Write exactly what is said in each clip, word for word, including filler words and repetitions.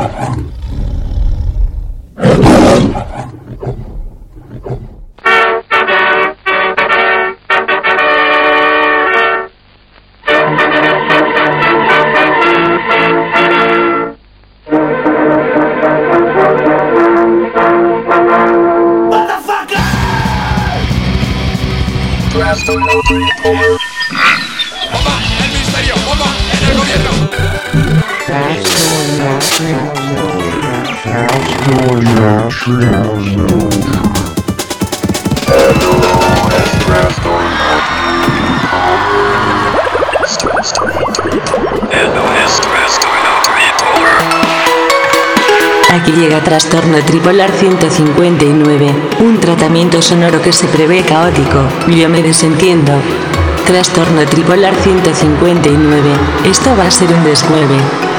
Aquí llega Trastorno Tripolar ciento cincuenta y nueve, un tratamiento sonoro que se prevé caótico. Yo me desentiendo. Trastorno Tripolar ciento cincuenta y nueve, esto va a ser un descueve.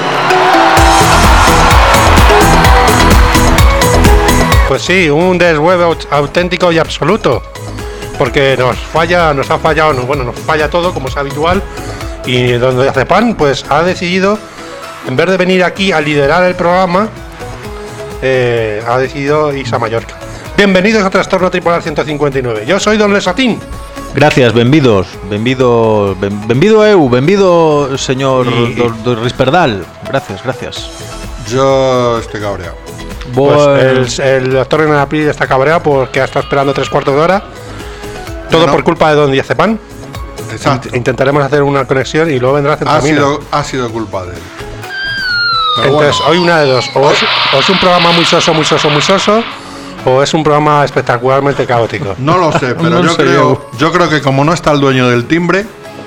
Pues sí, un deshueve auténtico y absoluto, porque nos falla, nos ha fallado, bueno, nos falla todo como es habitual, y donde hace pan, pues ha decidido, en vez de venir aquí a liderar el programa, eh, ha decidido irse a Mallorca. Bienvenidos a Trastorno Tripolar ciento cincuenta y nueve. Yo soy Don Lesatín. Gracias, benvidos, benvido, ben, benvido eu, benvido señor y, do, do Risperdal. Gracias, gracias. Yo estoy cabreado. Pues el, el doctor Renapil está cabreado porque ha estado esperando tres cuartos de hora. Todo no. por culpa de Don Diazepam. Exacto. Int- intentaremos hacer una conexión y luego vendrá Centramina. Ha sido, ha sido culpa de él. Pero entonces, bueno, hoy una de dos. O es, o es un programa muy soso, muy soso, muy soso, o es un programa espectacularmente caótico. No lo sé, pero no yo, sé creo, yo. yo creo que como no está el dueño del timbre,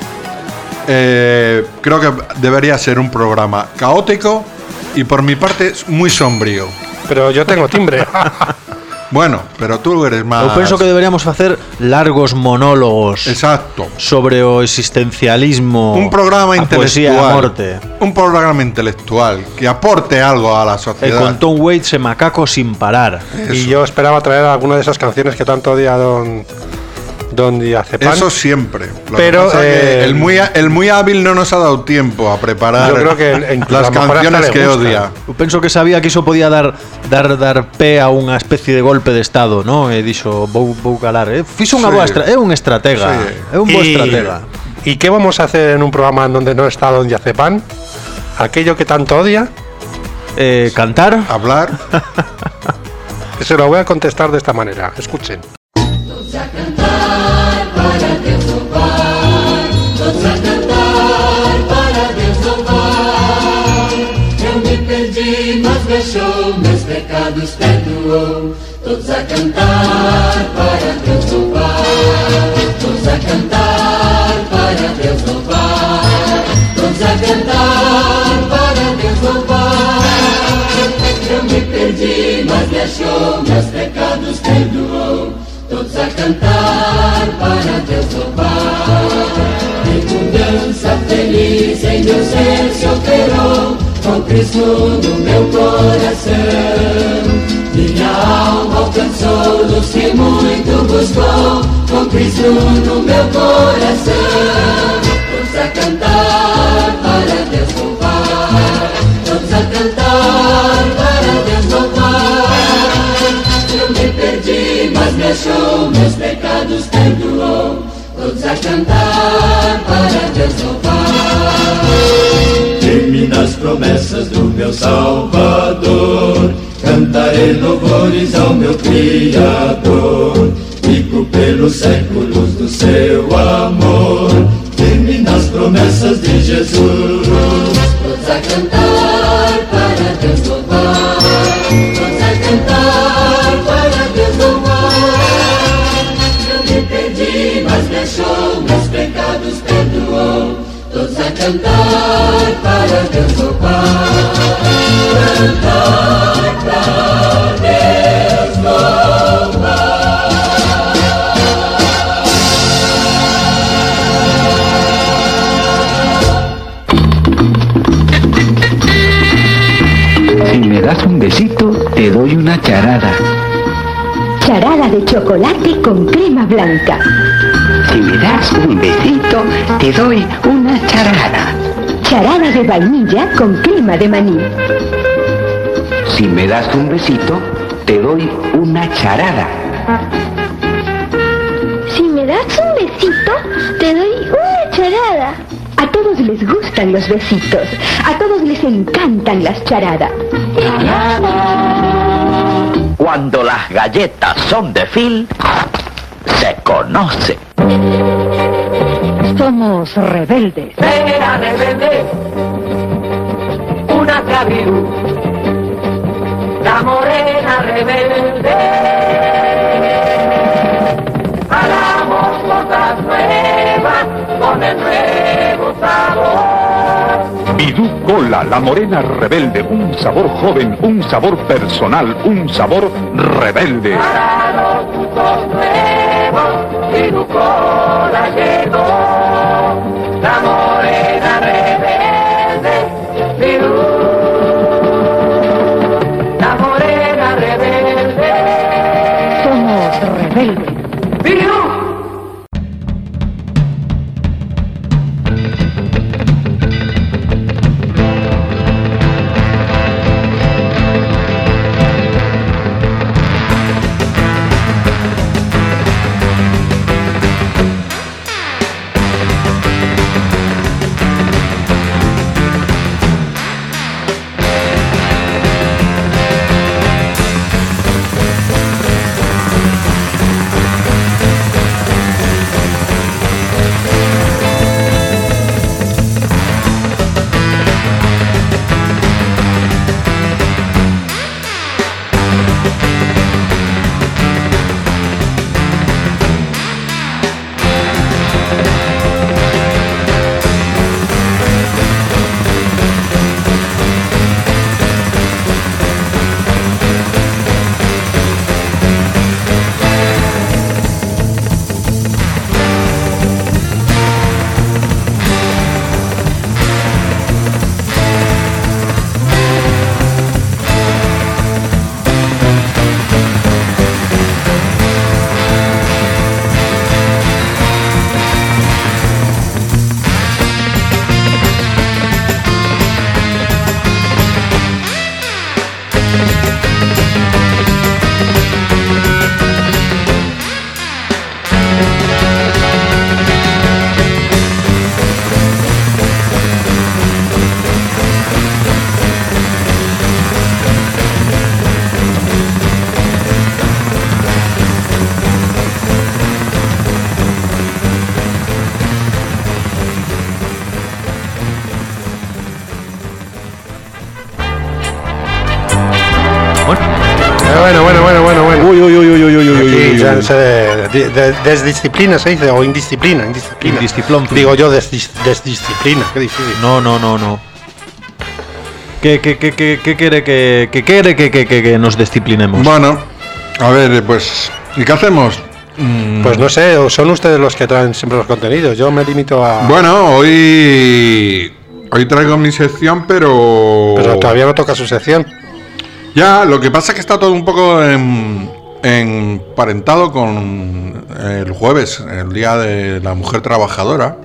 eh, creo que debería ser un programa caótico y por mi parte muy sombrío. Pero yo tengo timbre. Bueno, pero tú eres más... Eu penso que deberíamos facer largos monólogos. Exacto. Sobre o existencialismo. Un programa a intelectual. Poesía, a morte. Un programa intelectual que aporte algo a la sociedad. E con Tom Waits e Macaco sin parar. Eso. Y yo esperaba traer alguna de esas canciones que tanto odia Don... Don Diazepam. Eso siempre. Lo pero que eh, que el muy el muy hábil no nos ha dado tiempo a preparar. Yo creo que en, las canciones que odia. Eu penso que sabía que iso podía dar dar dar pé a unha especie de golpe de estado, ¿no? E dixo vou vou calar, eh? Fixo unha sí. boa estra- é un estratega, sí. é un bo estratega. ¿Y qué vamos a hacer en un programa en donde no está Don Diazepam? Aquello que tanto odia. Eh, cantar, hablar. Se lo voy a contestar de esta manera. Escuchen. Deixou, meus pecados perdoou. Todos a cantar para Deus louvar. Todos a cantar para Deus louvar. Todos a cantar para Deus louvar. Eu me perdi, mas me achou, meus pecados perdoou. Todos a cantar para Deus louvar. E com dança feliz em meu ser se operou. Com Cristo no meu coração, minha alma alcançou luz que muito buscou. Com Cristo no meu coração, todos a cantar para Deus louvar. Todos a cantar para Deus louvar. Eu me perdi, mas me achou, meus pecados perdoou. Todos a cantar para Deus louvar. Firme nas promessas do meu Salvador, cantarei louvores ao meu Criador. Fico pelos séculos do seu amor, firme nas promessas de Jesus. Todos a cantar para Deus louvar. Todos a cantar para Deus louvar. Eu me perdi, mas me achou, meus pecados perdoou. Todos a cantar para Deus louvar. Cantar para Deus louvar. Si me das un besito, te doy una charada. Charada de chocolate con crema blanca. Si me das un besito, te doy una charada. Charada de vainilla con crema de maní. Si me das un besito, te doy una charada. Si me das un besito, te doy una charada. A todos les gustan los besitos. A todos les encantan las charadas. Cuando las galletas son de Phil, se conoce. Somos rebeldes. Era rebelde, una cabirú, la morena rebelde. Hagamos cosas nuevas con el nuevo sabor. Bidú Cola, la morena rebelde, un sabor joven, un sabor personal, un sabor rebelde. Para los gustos nuevos, Bidú Cola llegó, la morena rebelde, Bidú, la morena rebelde. Somos rebeldes. Bidú. Bueno, bueno, bueno, bueno, bueno. Uy, uy, uy, uy, uy, uy, uy, Aquí uy, ya uy. no sé de, de- de- desdisciplina se dice, o indisciplina, indisciplina. Indisciplón. Digo yo desdis- desdisciplina, qué difícil. No, no, no, no. ¿Qué, qué, qué, qué, qué quiere que, que quiere que, que, que, que nos disciplinemos? Bueno, a ver, pues, ¿y qué hacemos? Mm, Pues no sé, o son ustedes los que traen siempre los contenidos. Yo me limito a. Bueno, hoy hoy traigo mi sección, pero Pero todavía no toca su sección. ya, lo que pasa es que está todo un poco en, emparentado con el jueves, el Día de la Mujer Trabajadora,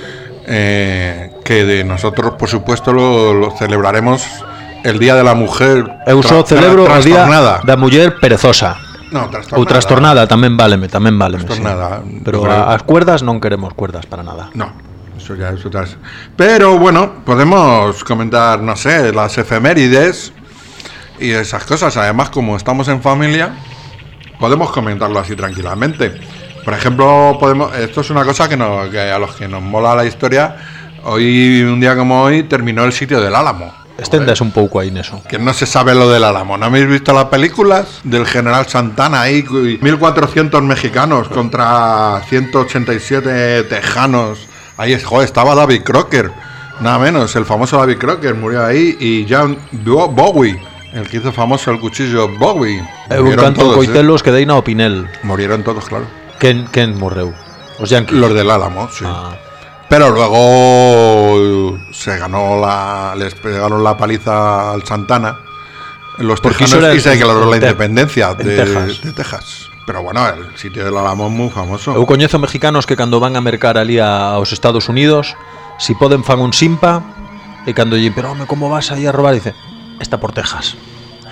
eh, que de nosotros, por supuesto, lo, lo celebraremos el Día de la Mujer Eu só tra- celebro tra- o día trastornada. da muller perezosa. No, trastornada. Ou trastornada tamén váleme, tamén váleme. sí. Trastornada. Pero Pero- a- as cuerdas non queremos cuerdas para nada. No, eso ya es otra. Pero bueno, podemos comentar, no sé, las efemérides y esas cosas. Además, como estamos en familia, podemos comentarlo así tranquilamente. Por ejemplo, podemos. Esto es una cosa que, nos, que a los que nos mola la historia. Hoy, un día como hoy, terminó el sitio del Álamo. Estendas un pouco aí neso. Que no se sabe lo del Álamo. ¿No habéis visto las películas del general Santana ahí? mil cuatrocientos mexicanos contra ciento ochenta y siete tejanos. Ahí es, joder, estaba David Crocker. Nada menos, el famoso David Crocker murió ahí. Y John Bo- Bowie, el que hizo famoso el cuchillo Bowie. Eu Murieron canto todos, coitelos que dei na Opinel. ¿eh? Murieron todos, claro. Quen, quen morreu? Os yanquis. Los del Álamo, sí. Ah. Pero luego se ganó la, les pegaron la paliza al Santana, los Porque tejanos, iso era y se en- declaró la en Te- independencia en de Texas. de Texas. Pero bueno, el sitio del Álamo es muy famoso. Eu coñezo mexicanos que cando van a mercar ali a, aos Estados Unidos, si poden fan un simpa, e cando lle, pero home, como vas aí a robar? Dice, está por Texas.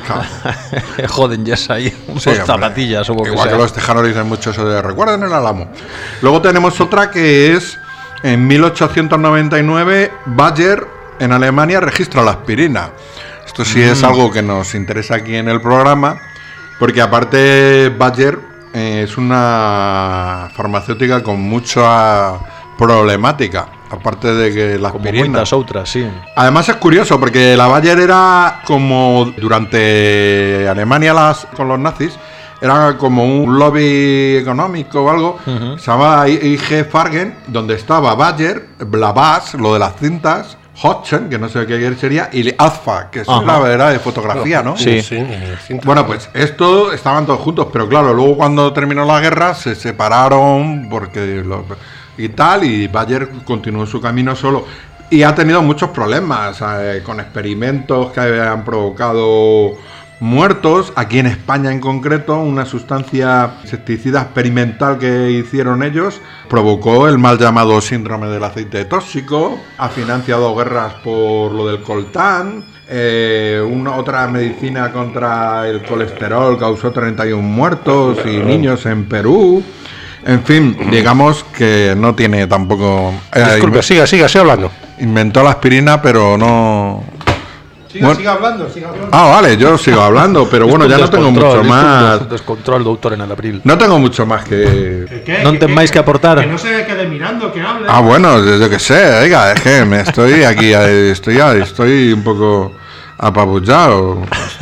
Joden ya ahí, unos Sí, zapatillas o lo que Igual sea. que los tejanos dicen mucho eso de recuerden el Álamo. Luego tenemos otra que es en mil ochocientos noventa y nueve, Bayer en Alemania registra la aspirina. Esto sí mm. es algo que nos interesa aquí en el programa, porque aparte Bayer eh, es una farmacéutica con mucha problemática, aparte de que la Como aspirina. muchas otras, sí. Además es curioso porque la Bayer era como durante Alemania las, con los nazis, era como un lobby económico o algo, uh-huh. se llamaba I G Farben, donde estaba Bayer, la B A S, lo de las cintas, Hotchen, que no sé qué sería, y Azfa, que es uh-huh. la verdad de fotografía, ¿no? Sí. sí. Bueno, pues esto estaban todos juntos, pero claro, luego cuando terminó la guerra se separaron porque lo, y tal, y Bayer continuó su camino solo. Y ha tenido muchos problemas eh, con experimentos que han provocado muertos. Aquí en España en concreto, una sustancia insecticida experimental que hicieron ellos provocó el mal llamado síndrome del aceite tóxico, ha financiado guerras por lo del coltán, eh, una otra medicina contra el colesterol causó treinta y uno muertos y niños en Perú. En fin, digamos que no tiene tampoco... Eh, Disculpe, siga, siga, siga hablando. Inventó la aspirina, pero no... Siga, bueno. siga hablando, siga hablando. Ah, vale, yo sigo hablando, pero bueno, ya no tengo mucho más. Descontrol, doctor, en el abril. No tengo mucho más que... ¿Qué, qué, no temáis que aportar. Que no se quede mirando, que hable. Ah, bueno, yo qué sé, oiga, es que me estoy aquí, estoy, estoy un poco apabullado.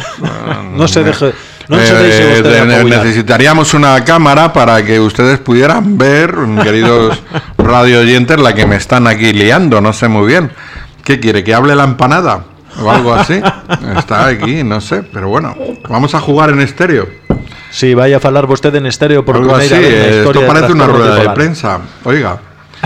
No se deje... No eh, se deje usted de, necesitaríamos una cámara para que ustedes pudieran ver, queridos radio oyentes, la que me están aquí liando, no sé muy bien. ¿Qué quiere, que hable la empanada? O algo así. Está aquí, no sé, pero bueno, vamos a jugar en estéreo. Sí, vaya a falar usted en estéreo por algo así, esto parece una rueda de prensa. Oiga.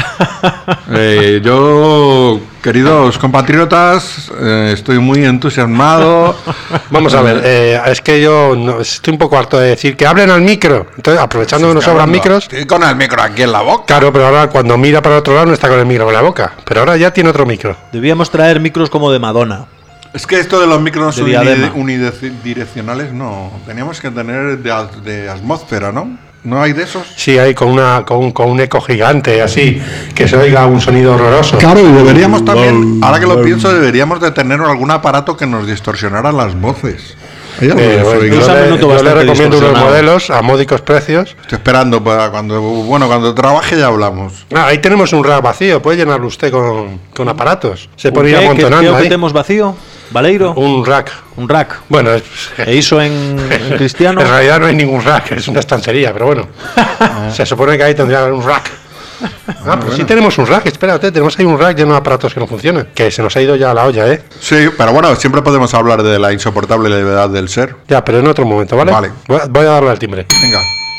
Eh, yo, queridos compatriotas, eh, estoy muy entusiasmado. Vamos a ver, eh, es que yo no, estoy un poco harto de decir que hablen al micro. Entonces, aprovechando que nos sobran micros. Estoy con el micro aquí en la boca. Claro, pero ahora cuando mira para otro lado no está con el micro en la boca. Pero ahora ya tiene otro micro. Debíamos traer micros como de Madonna. Es que esto de los micros de unide, unidireccionales no. Teníamos que tener de, de atmósfera, ¿no? ¿No hay de esos? Sí, hay con una con un, con un eco gigante, así, que se oiga un sonido horroroso. Claro, y deberíamos también, ahora que lo pienso, deberíamos de tener algún aparato que nos distorsionara las voces. Eh, bueno, yo, le, yo le recomiendo unos modelos a módicos precios. Estoy esperando para cuando, bueno, cuando trabaje ya hablamos. Ah, ahí tenemos un rack vacío, puede llenarlo usted con, con aparatos. Se pone ir amontonando ahí. ¿Qué tenemos vacío? ¿Valeiro? Un rack. Un rack. Bueno, es, ¿e hizo en, en cristiano? En realidad no hay ningún rack, es una estantería, pero bueno. Se supone que ahí tendría un rack. Ah, pero bueno. Sí tenemos un rack, espérate, tenemos ahí un rack lleno de aparatos que no funcionan. Que se nos ha ido ya la olla, ¿eh? Sí, pero bueno, siempre podemos hablar de la insoportable levedad del ser. Ya, pero en otro momento, ¿vale? Vale. Voy a darle al timbre. Venga.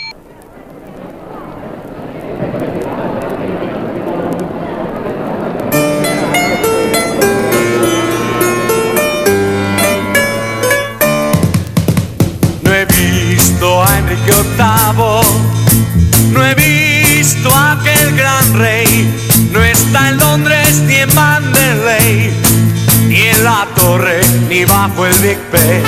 Octavo, no he visto a aquel gran rey, no está en Londres ni en Mandalay, ni en la torre ni bajo el Big Ben.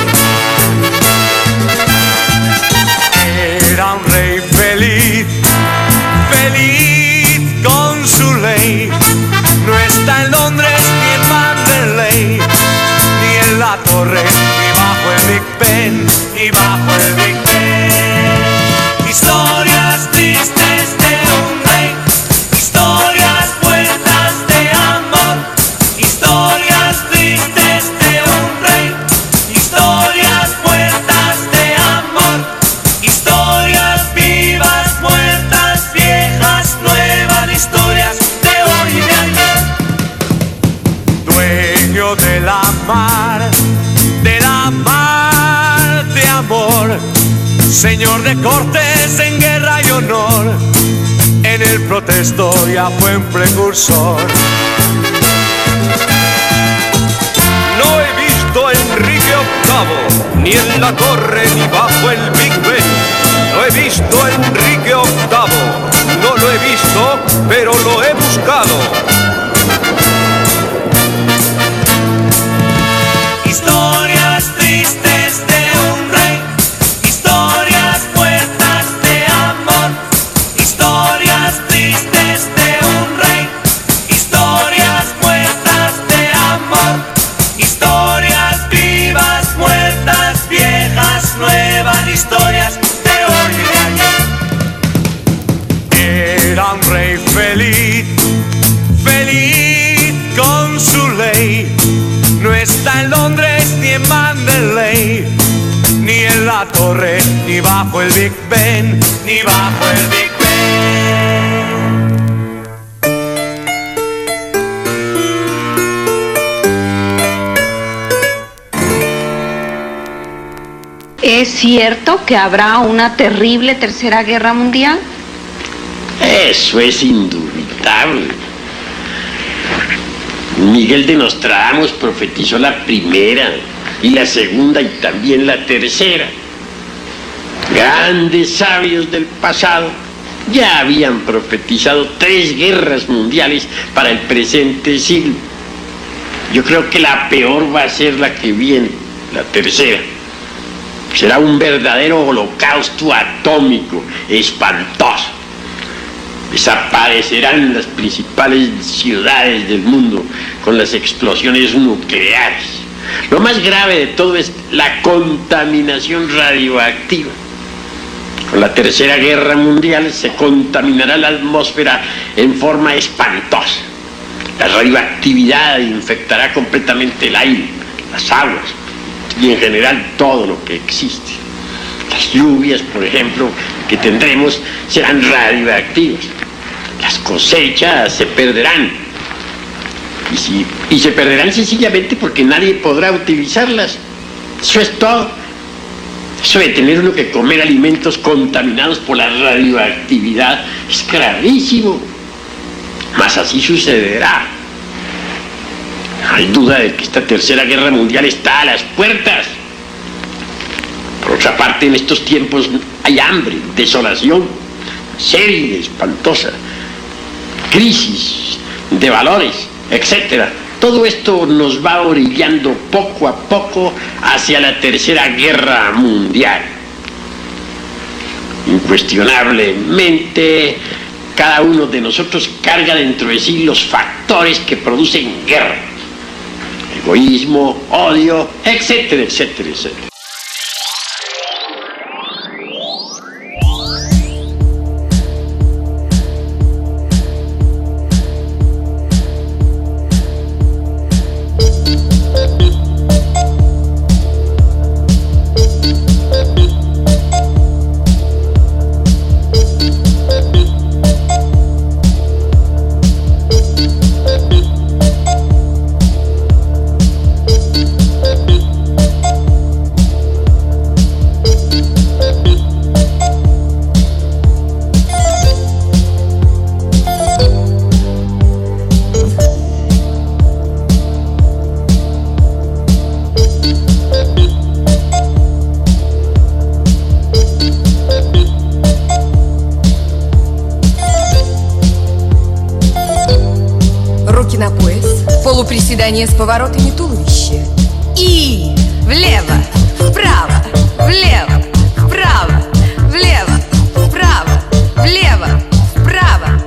Era un rey feliz, feliz con su ley, no está en Londres ni en Mandalay, ni en la torre ni bajo el Big Ben, ni bajo el Big Ben. Historias tristes de un rey, historias vueltas de amor, historias tristes de un rey, historias vueltas de amor, historias vivas, muertas, viejas, nuevas, historias de hoy y de ayer. Dueño de la mar, de la mar de amor, señor de cortes en guerra y honor, en el protesto ya fue un precursor. No he visto a Enrique octavo, ni en la torre ni bajo el Big Ben. No he visto a Enrique octavo, no lo he visto, pero lo he buscado. Historias tristes de está en Londres ni en Mandalay, ni en la torre, ni bajo el Big Ben, ni bajo el Big Ben. ¿Es cierto que habrá una terrible tercera guerra mundial? Eso es indubitable. Miguel de Nostradamus profetizó la primera y la segunda y también la tercera. Grandes sabios del pasado ya habían profetizado tres guerras mundiales para el presente siglo. Yo creo que la peor va a ser la que viene, la tercera. Será un verdadero holocausto atómico, espantoso. Desaparecerán las principales ciudades del mundo con las explosiones nucleares. Lo más grave de todo es la contaminación radioactiva. Con la tercera guerra mundial se contaminará la atmósfera en forma espantosa. La radioactividad infectará completamente el aire, las aguas y en general todo lo que existe. Las lluvias, por ejemplo, que tendremos serán radioactivas. Las cosechas se perderán. Y, si, y se perderán sencillamente porque nadie podrá utilizarlas. Eso es todo. Eso de tener uno que comer alimentos contaminados por la radioactividad es gravísimo. Mas así sucederá. No hay duda de que esta tercera guerra mundial está a las puertas. Por otra parte, en estos tiempos hay hambre, desolación, miseria espantosa, crisis de valores, etcétera. Todo esto nos va orillando poco a poco hacia la tercera guerra mundial. Incuestionablemente, cada uno de nosotros carga dentro de sí los factores que producen guerra. Egoísmo, odio, etcétera, etcétera, etcétera. Приседание с поворотами туловища. И влево, вправо, влево, вправо, влево, вправо, влево, вправо.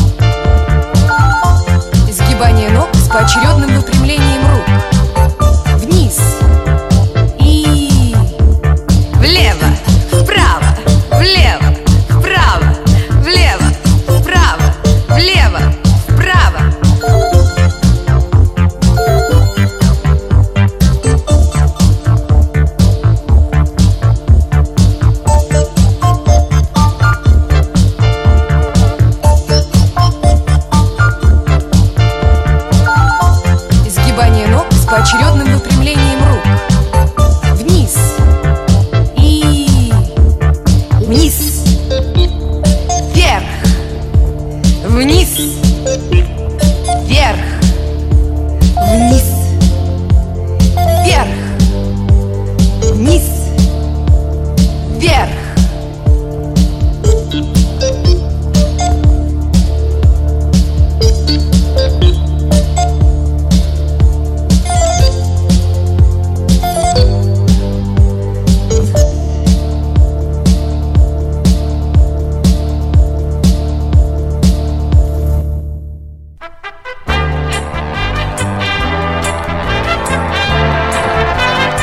Изгибание ног с поочередным выпрямлением рук.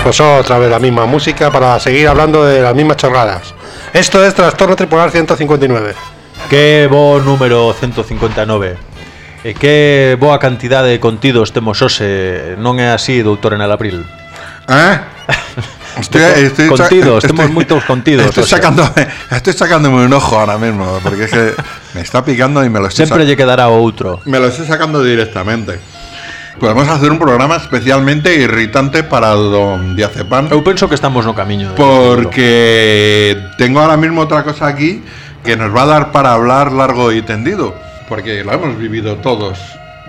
Pues otra vez la misma música para seguir hablando de las mismas chorradas. Esto es Trastorno Tripolar ciento cincuenta y nueve. Que bo número ciento cincuenta y nueve. E que boa cantidade de contidos temos hoxe. Non é así, doutor Enel Abril? Eh? Estoy, estoy contidos, estoy, tenemos muchos contidos. Estoy, sacando, estoy sacándome un ojo ahora mismo, porque es que me está picando y me lo estoy Siempre lle quedará outro. Me lo estoy sacando directamente. Podemos hacer un programa especialmente irritante para el don Diazepam. Eu penso que estamos no camiño. Porque tengo ahora mismo otra cosa aquí que nos va a dar para hablar largo y tendido. Porque lo hemos vivido todos.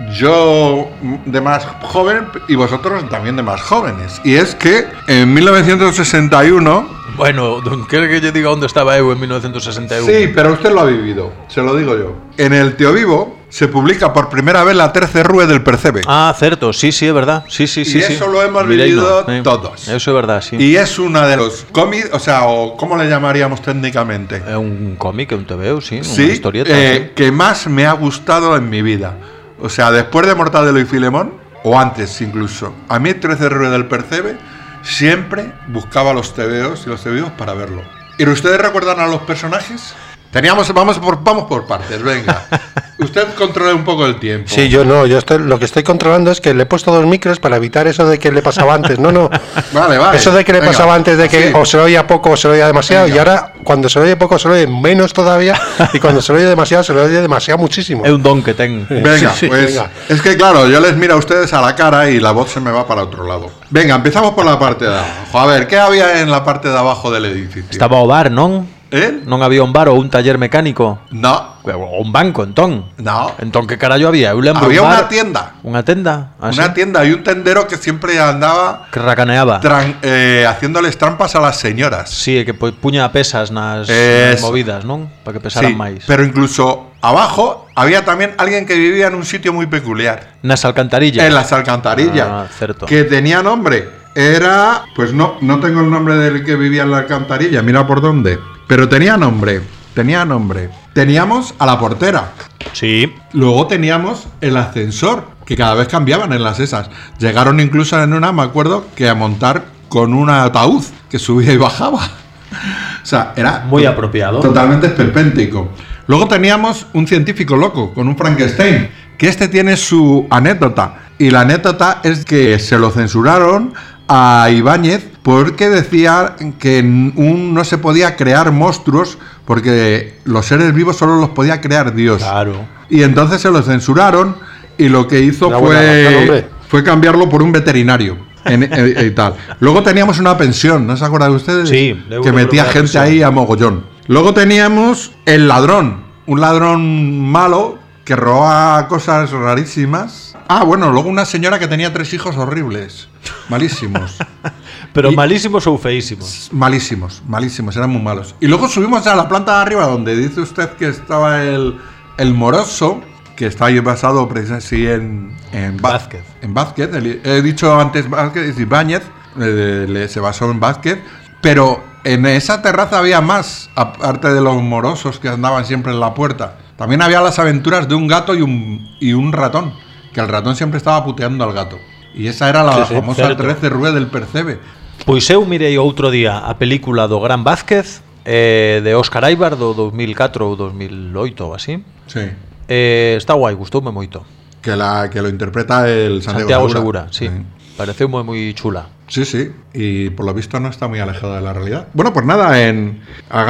Yo de más joven y vosotros también de más jóvenes. Y es que en mil novecientos sesenta y uno... Bueno, ¿quiere que yo diga dónde estaba eu en mil novecientos sesenta y uno? Sí, pero usted lo ha vivido, se lo digo yo. En el Tío Vivo se publica por primera vez la tercera rúe del Percebe. Ah, cierto, sí, sí, es verdad. Sí, sí, sí. Y eso sí. lo hemos Mireino, vivido eh. todos. Eso es verdad, sí. Y es una de los cómics, o sea, o ¿cómo le llamaríamos técnicamente? Es un cómic, un T V, sí, sí, una historieta. Eh, sí. Que más me ha gustado en mi vida. O sea, después de Mortadelo y Filemón, o antes incluso, a mí trece rúe del Percebe siempre buscaba los tebeos y los tebeos para verlo. ¿Y ustedes recuerdan a los personajes? Teníamos, vamos por, vamos por partes, venga. Usted controla un poco el tiempo. Sí, yo no, yo estoy, lo que estoy controlando es que le he puesto dos micros para evitar eso de que le pasaba antes. No, no. Vale, vale. Eso de que le venga, pasaba antes de que así. o se lo oía poco o se lo oía demasiado. Venga. Y ahora, cuando se lo oye poco, se lo oye menos todavía. Y cuando se lo oye demasiado, se lo oye demasiado muchísimo. Es un don que ten. Venga, Sí, sí, pues venga. es que claro, yo les miro a ustedes a la cara y la voz se me va para otro lado. Venga, empezamos por la parte de abajo. A ver, ¿qué había en la parte de abajo del edificio? Estaba o bar, non? ¿Eh? Non había un bar ou un taller mecánico? No. O un banco, entón? No. Entón que carallo había? Eu lembro Había un una bar, tienda. Unha tenda? Ah, Una sí? tienda y un tendero que siempre andaba Que racaneaba. tran- eh, haciéndoles trampas a las señoras. Sí, que pu- puña pesas nas, Eso. nas movidas, non? Para que pesaran Sí, máis. pero incluso abajo había también alguien que vivía en un sitio muy peculiar. Nas alcantarillas. En las alcantarillas. Ah, cierto. Que tenía nombre. Era, pues no, no tengo el nombre del que vivía en la alcantarilla, mira por dónde. Pero tenía nombre, tenía nombre. Teníamos a la portera. Sí. Luego teníamos el ascensor, que cada vez cambiaban en las esas. Llegaron incluso en una, me acuerdo, que a montar con un ataúd que subía y bajaba. O sea, era Muy apropiado. totalmente esperpéntico. Luego teníamos un científico loco con un Frankenstein, que este tiene su anécdota. Y la anécdota es que se lo censuraron a Ibáñez porque decía que un, no se podía crear monstruos porque los seres vivos solo los podía crear Dios. Claro. Y entonces se lo censuraron y lo que hizo Una buena razón, fue, hombre. fue cambiarlo por un veterinario. En, en- y tal. Luego teníamos una pensión, ¿no se acuerdan ustedes? Sí, de que una metía buena gente pensión. ahí a mogollón. Luego teníamos el ladrón, un ladrón malo que robaba cosas rarísimas. Ah, bueno, luego una señora que tenía tres hijos horribles, malísimos. Pero Y- malísimos ou feísimos. Malísimos, malísimos, eran muy malos. Y luego subimos a la planta de arriba donde dice usted que estaba el, el moroso, que está ahí basado precisamente sí, en, en Vá- Vázquez. En Vázquez, el- he dicho antes Vázquez, es Ibáñez, eh, le- se basó en Vázquez, pero en esa terraza había más, aparte de los morosos que andaban siempre en la puerta. También había las aventuras de un gato y un, y un ratón, que el ratón siempre estaba puteando al gato. Y esa era la Sí, sí, famosa cierto. trece rúe del Percebe. Pois eu mirei outro día a película do Gran Vázquez, eh, de Óscar Aibar, do dos mil catro ou dos mil oito ou así. Sí. Eh, está guai, gustoume moito. Que, la, que lo interpreta el Santiago, Santiago Segura. Segura, sí. Pareceume moi chula. Sí, sí. Y por lo visto no está muy alejado de la realidad. Bueno, pues nada, en,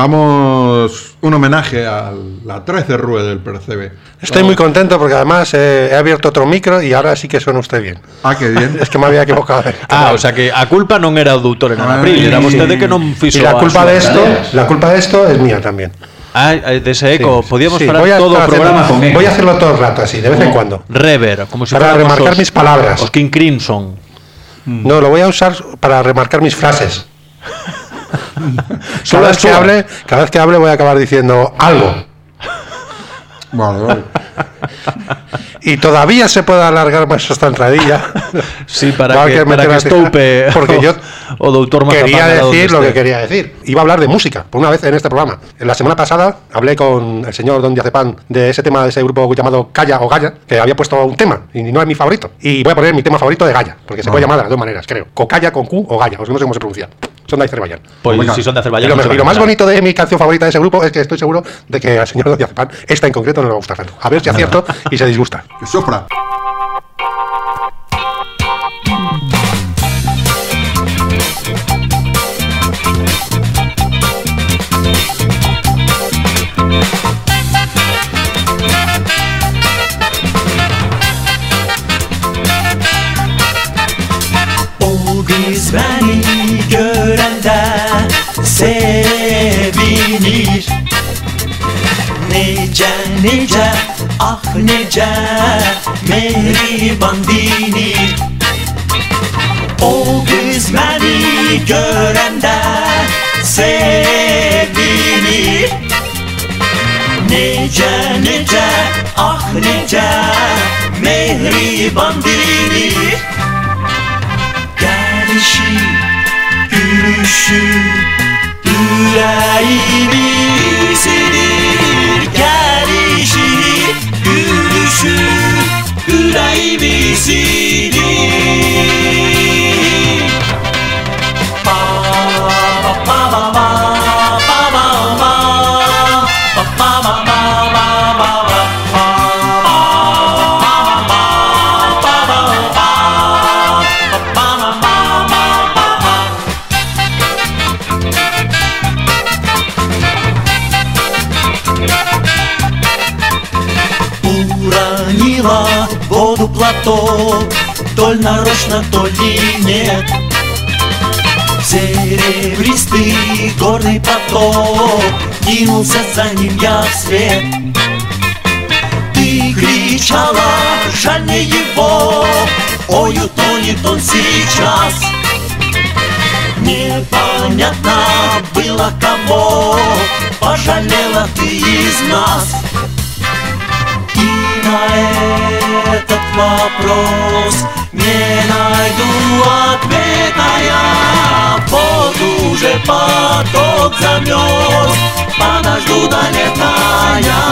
hagamos un homenaje a la trece rúe del Percebe. Estoy muy contento porque además eh, he abierto otro micro y ahora sí que suena usted bien. Ah, qué bien. Es que me había equivocado. Ah, o sea que a culpa non era o doutor en Ay. Abril, era vostede que non Y fixo la as culpa de súas esto, tareas. la culpa de esto es mía también. Ah, de ese eco, Sí, podíamos sí, parar voy a todo o estar programa haciendo- con eco. Voy a hacerlo todo el rato así, de vez en cuando. Rever, como si Para fuéramos remarcar os- mis palabras. Os King Crimson. No, lo voy a usar para remarcar mis frases. Solo Cada vez, as que súas. hable, cada vez que hable voy a acabar diciendo algo. Vale, vale. Y todavía se puede alargar más esta entradilla. Sí, para que, que, para que estoupe porque o, yo o doutor quería decir lo esté. que quería decir. Iba a hablar de música, por una vez en este programa. En la semana pasada hablé con el señor Don Diazepam de ese tema de ese grupo llamado Calla o Galla, que había puesto un tema, y no es mi favorito. Y voy a poner mi tema favorito de Galla, porque se no. puede llamar de las dos maneras, creo. Cocalla con Q o Galla, o no sé cómo se pronuncia. Son de Azerbaiyán. Pues Oiga. Si son de Azerbaiyán. Y lo, no y lo más bonito de mi canción favorita de ese grupo es que estoy seguro de que al señor Don Diazepam esta en concreto no le va a gustar tanto. A ver si acierto y se disgusta. Que sufra. Beni görende sevinir. Nece nece ah nece mehriban dinir. O kız beni görende sevinir. Nece nece ah nece mehriban dinir. Gelişi, gülüşü, yüreğimi sinir. Gelişi, gülüşü, yüreğimi sinir. Ba ba ba ba ba ba ba ba ba ba ba ba. Воду платок, то ли нарочно, то ли нет. Серебристый горный поток кинулся за ним я вслед. Ты кричала, жаль мне его, ой, утонет он сейчас. Непонятно было кого, пожалела ты из нас. И на этот вопрос не найду ответа я. Вот уже поток замерз, подожду до лета я.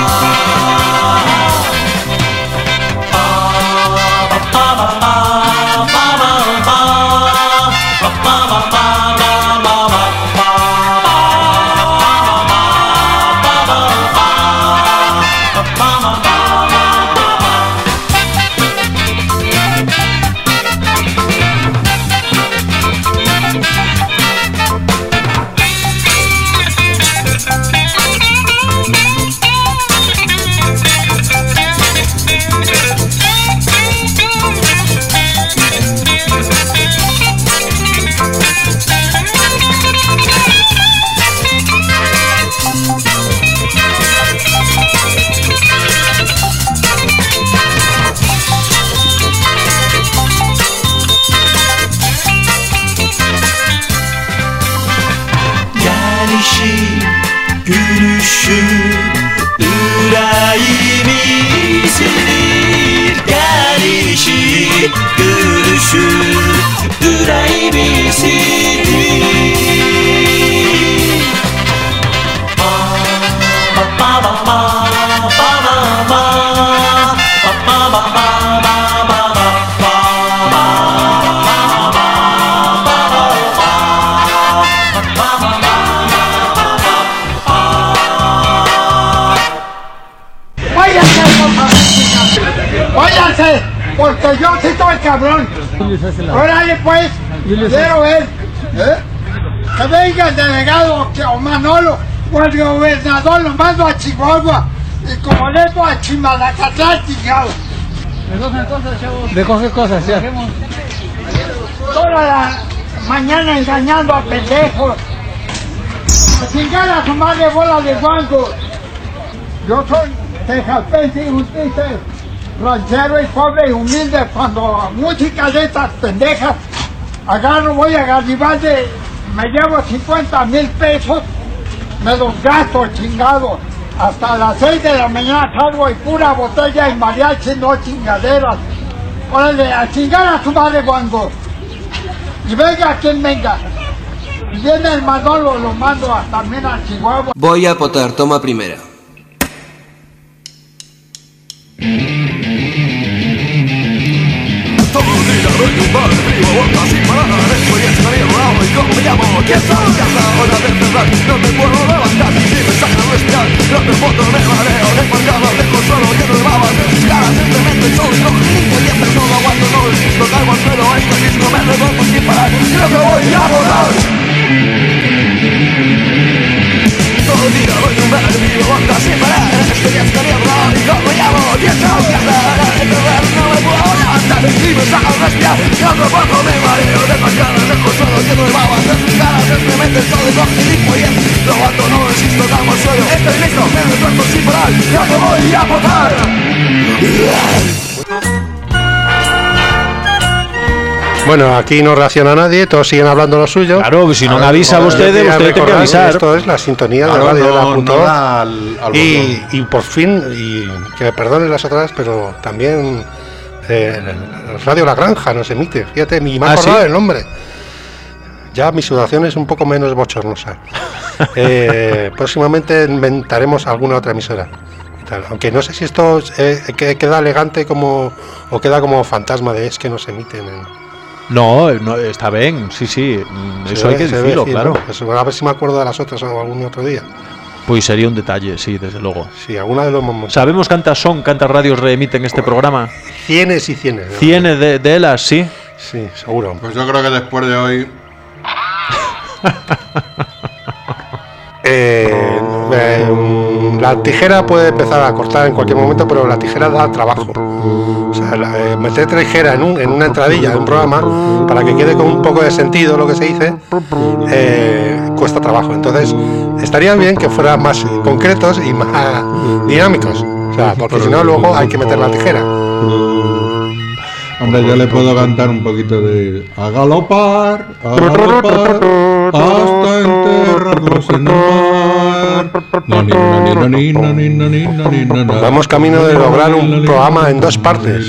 Gülüşü yüreğimi sinir. Gelişi gülüşü yüreğimi sinir. Ba ba ba ba ba ba ba ba ba ba. Váyanse, porque yo sí estoy cabrón. Órale pues, quiero ver, ¿eh? Que venga el delegado o Manolo o el gobernador, lo mando a Chihuahua y como le esto a Chimalacatlán, chingado. Recoge cosas, chavos. Recoge cosas, ya. Toda la mañana engañando a pendejos. A chingar a su madre bola de guangos. Yo soy tejalpense y un triste ranchero y pobre y humilde. Cuando música de estas pendejas agarro, voy a Garibaldi, me llevo cincuenta mil pesos, me los gasto chingado. Hasta las seis de la mañana salgo y pura botella y mariachi, no chingaderas. Órale, a chingar a su madre Guango. Y venga quien venga. Y viene el Manolo, lo mando hasta Minas, Chihuahua. Voy a potar, toma primera. Todo el día doy un bar frío, aguanta sin parar. Estoy extrañado y como me llamo, ¿quién soy? Ya es la hora de cerrar, no me puedo levantar. Si me sacan a respirar, no me foto, me mareo. Desmarcado, de consuelo, lleno de babas. Desescala, simplemente soy no gilipolleces, no lo aguanto, no resisto. Caigo al suelo, este disco me revolto sin parar. Creo que voy a volar. Todo el día doy un bar frío, aguanta sin parar. Estoy extrañado y como me llamo, ¿quién soy? Ya es la hora de cerrar, no me puedo levantar. Si me sacan a respirar, no me foto, me mareo. Desmarcado, de consuelo, lleno de babas. Desescala, simplemente soy no gilipolleces. Lo aguanto, no resisto, caigo al suelo. Estoy listo, me revuelto sin parar. Creo que voy a votar. Bueno, aquí no reacciona nadie, todos siguen hablando lo suyo. Claro, si no me avisa usted, usted tiene que avisar. Esto es la sintonía Claro, de radio no- de la no punto org. da al- al y, y por fin, y que me perdonen las otras, pero también eh, Radio La Granja nos emite. Fíjate, ni me he ¿Ah, acordado sí? del nombre. Ya mi sudación es un poco menos bochornosa. eh, próximamente inventaremos alguna otra emisora. Y tal. Aunque no sé si esto eh, que- queda elegante como o queda como fantasma de es que nos emiten en... No, no, está bien, sí, sí. mm, Eso Se hay ve- que se ve, decirlo, sí, claro. ¿no? Eso, a ver si me acuerdo de las otras o algún otro día. Pues sería un detalle, sí, desde luego. Sí, alguna de los momentos. ¿Sabemos cuántas son, cuántas radios reemiten este programa? Cienes y cienes. ¿no? Cienes de, de ellas, sí. Sí, seguro. Pues yo creo que después de hoy. Eh, eh, la tijera puede empezar a cortar en cualquier momento, pero la tijera da trabajo. O sea, la- eh, meter tijera en, un, en una entradilla de un programa para que quede con un poco de sentido lo que se dice, eh, cuesta trabajo. Entonces, estaría bien que fueran más concretos y más dinámicos. O sea, porque si no, luego hay que meter la tijera. Hombre, yo le puedo cantar un poquito de a galopar, a galopar, hasta enterrarlos en el mar. No, ni, no, ni, no, ni, no, ni, no, ni, no, ni, no, no. Vamos camino de lograr un programa en dos partes.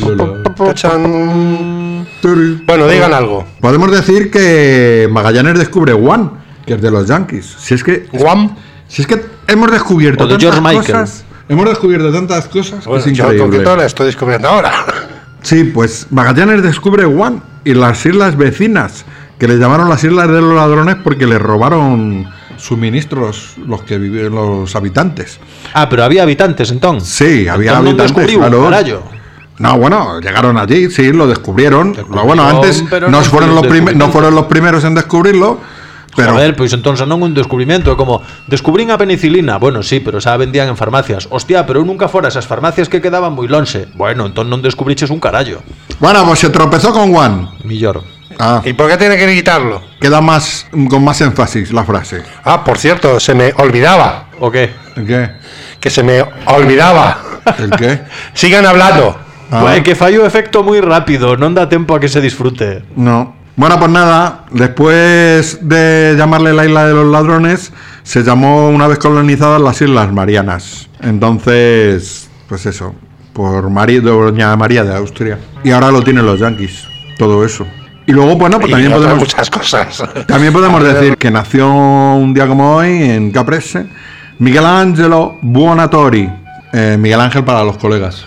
Tachan. Bueno, digan algo. Podemos decir que Magallanes descubre One, que es de los Yankees. Si es que One, si es que hemos descubierto O de tantas George Michael. cosas, hemos descubierto tantas cosas Bueno, que es yo en increíble. concreto la estoy descubriendo ahora. Sí, pues Magallanes descubre One y las islas vecinas, que le llamaron las islas de los ladrones porque les robaron suministros los que viven los habitantes. Ah, pero había habitantes entonces. Sí, había Entonces non habitantes. descubriu, claro. carallo. No, bueno, llegaron allí, sí, lo descubrieron. Lo bueno, antes pero no non fueron foi los un prim- no descubrimiento. fueron los primeros en descubrirlo, pero Joder, pois entonces non un descubrimento, é como descubrín a penicilina. Bueno, sí, pero xa vendían en farmacias. Hostia, pero eu nunca fora esas farmacias que quedaban moi lonxe. Bueno, entón non descubriches un carallo. bueno, pues se tropezó con One. Millor. Ah, ¿Y por qué tiene que quitarlo? queda más con más énfasis la frase. Ah, por cierto, se me olvidaba. O qué? ¿El qué? Que se me olvidaba. ¿El qué? Sigan hablando. Ah. Pues que falló efecto moi rápido, non dá tempo a que se disfrute. No. Bueno, pues nada, después de llamarle la isla de los ladrones, se llamó una vez colonizadas las Islas Marianas. Entonces, pues eso, por María, doña María de Austria. Y ahora lo tienen los Yankees, todo eso. Y luego, bueno, pues Y también otras podemos, muchas cosas. también podemos decir que nació un día como hoy en Caprese Miguel Angelo Buonatori. Eh, Miguel Ángel para los colegas.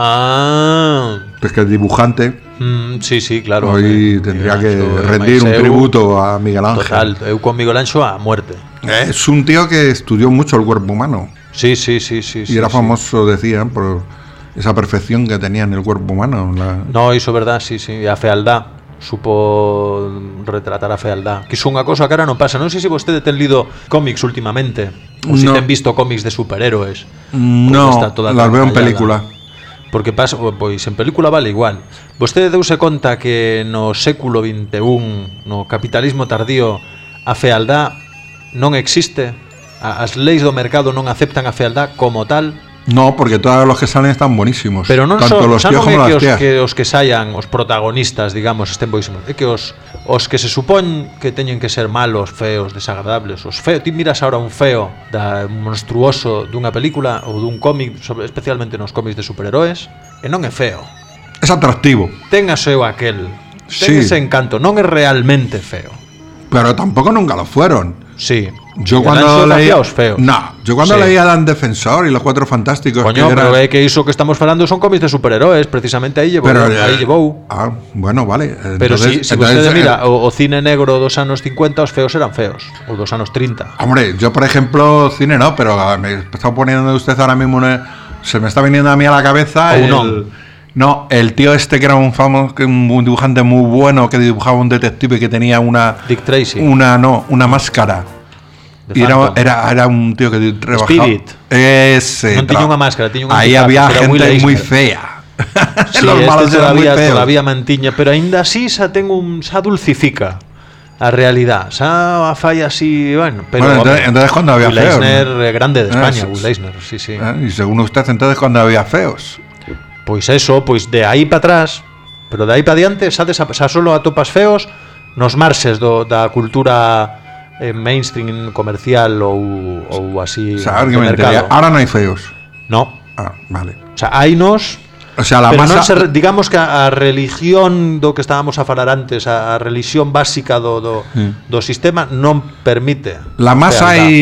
Ah, Pues que es dibujante. mm, sí, sí, claro. Hoy hombre. tendría Miguel que Anxo, rendir un Maiseu, tributo a Miguel Ángel. Total, eu con Miguel Anxo a muerte. Es un tío que estudió mucho el cuerpo humano. Sí, sí, sí, sí. Y sí, era sí. famoso, decían, por esa perfección que tenía en el cuerpo humano. la- No, iso é verdad, sí, sí, e a fealdad. Supo retratar a fealdad. Que iso unha cosa que ahora non pasa. Non sei se vostede ten lido cómics últimamente, ou se No. ten visto cómics de superhéroes. No, Porque está toda las veo en trancallada. película. Porque pasa, pois en película vale igual. Vostede deuse conta que no século vinte e un, no capitalismo tardío, a fealdad non existe. A- As leis do mercado non aceptan a fealdad como tal. No, porque todos los que salen están buenísimos. Pero non tanto son, los tíos como non é que las os, tías. que os que saian os protagonistas, digamos, estén boísimos. É que os os que se supón que teñen que ser malos, feos, desagradables, os feos, ti miras ahora un feo da monstruoso dunha película ou dun cómic, sobre, especialmente nos cómics de superheróis, e non é feo. Es atractivo. Ten a seu aquel. Sí. Ten ese encanto, non é realmente feo. Pero tampoco nunca lo fueron. Sí. Yo Y cuando eran leía feos, feos. No, yo cuando Sí. leía Dan Defensor y los Cuatro Fantásticos, Coño, que pero eran- é que iso que estamos falando son cómics de superheróis, precisamente aí llevou, Pero, aí eh, llevou. Ah, bueno, vale. Pero Entonces- si, si entonces, vostede eh, mira o, o cine negro dos anos cincuenta, os feos eran feos, ou dos anos trinta. Hombre, yo por ejemplo, cine no, pero ah, me está poniendo usted ahora mismo una- se me está viniendo a mí a la cabeza O el, non. no, el tío este que era un famoso, que un dibujante muy bueno que dibujaba un detective que tenía una Dick Tracy. una no, una máscara. The Y era, Phantom. era, era un tío que rebajaba. Spirit. Ese. Non tiña tra- unha máscara, tiña un Ahí antifaz, había era Will gente muy Eisner. fea. Sí, Los malos este eran muy todavía, feos. todavía mantiña, pero aínda así xa ten un xa dulcifica a realidad. Xa a falla así, bueno, pero Bueno, entonces- hombre, entonces cuando había Will feos, Eisner, ¿no? eh, grande de Ah, España, eso- Will Eisner, sí, sí. Ah, Y según usted, entonces cuando había feos. Pois eso, pois de aí para atrás, pero de aí para diante xa, desa, xa solo atopas feos nos marxes do, da cultura eh, mainstream comercial ou, ou así O sea, de alguien me mercado. entendería. Ahora no hay feos. No. Ah, vale. O sea, hai nos O sea, la pero masa. non se, re- digamos que a, a religión do que estábamos a falar antes, a, a religión básica do, do, Mm. do sistema non permite La masa fealdad.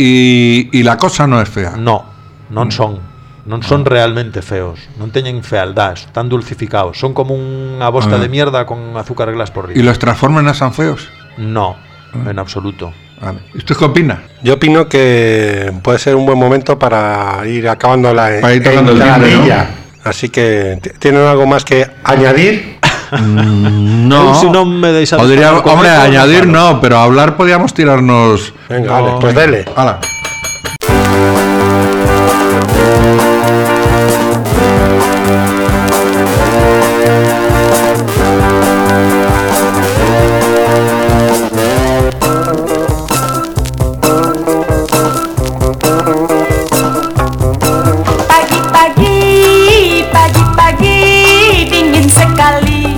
y, y, y la cosa no es fea. No, non son non son realmente feos, non teñen fealdad, están dulcificados, son como unha bosta Ah. de mierda con azúcar glas por ¿Y riba. los Transformers no son feos? No, en absoluto. Vale. ¿Usted qué opina? Yo opino que puede ser un buen momento para ir acabando la Para ir tocando el timbre, entradilla. Así que, ¿t- ¿tienen algo más que añadir? No. Eu, si non me deixades Podría, falar con hombre, esto, añadir no. no, pero hablar podríamos tirarnos. Venga, No. vale, pues dele. Hala. Pagi-pagi, pagi-pagi dingin sekali.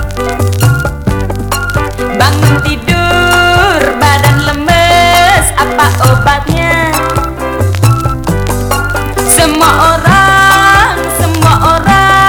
Bangun tidur badan lemes, apa obatnya? Semua orang, semua orang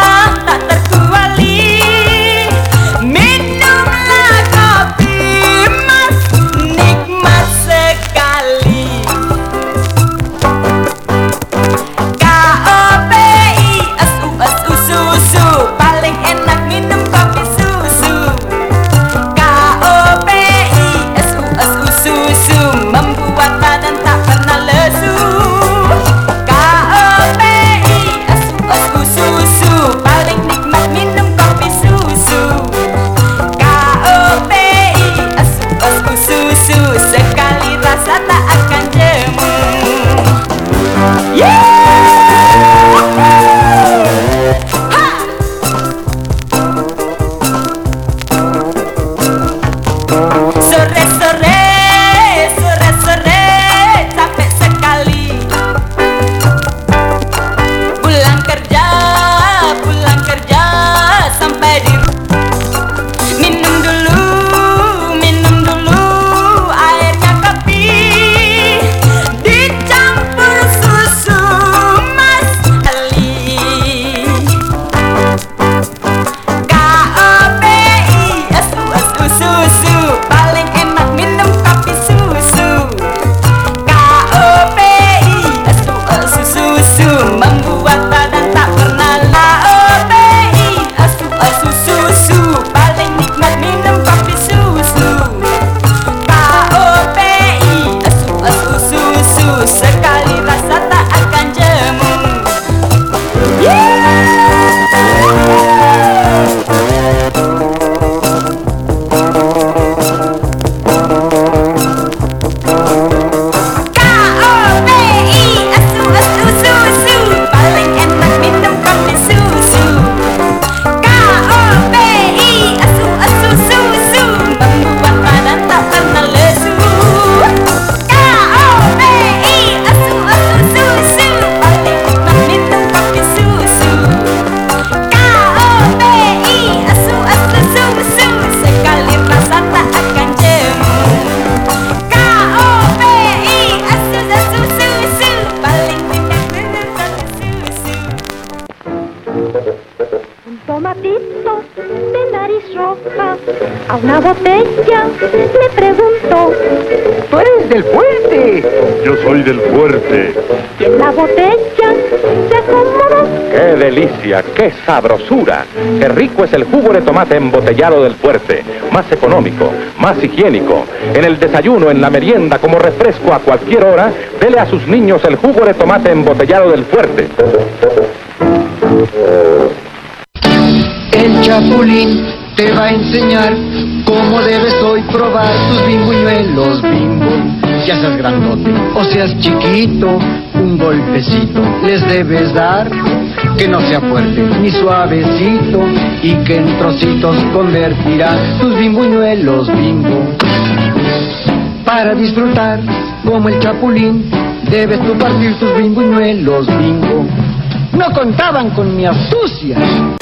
a una botella le preguntó: ¡Tú eres del fuerte! Yo soy del fuerte. Y en la botella se acomodó. ¡Qué delicia! ¡Qué sabrosura! ¡Qué rico es el jugo de tomate embotellado del fuerte! Más económico, más higiénico. En el desayuno, en la merienda, como refresco a cualquier hora, dele a sus niños el jugo de tomate embotellado del fuerte. El Chapulín te va a enseñar cómo debes hoy probar tus bimbuñuelos, bimbo. Ya seas grandote o seas chiquito, un golpecito les debes dar, que no sea fuerte ni suavecito y que en trocitos convertirá tus bimbuñuelos, bimbo. Para disfrutar como el Chapulín, debes tú partir tus bimbuñuelos, bimbo. No contaban con mi astucia.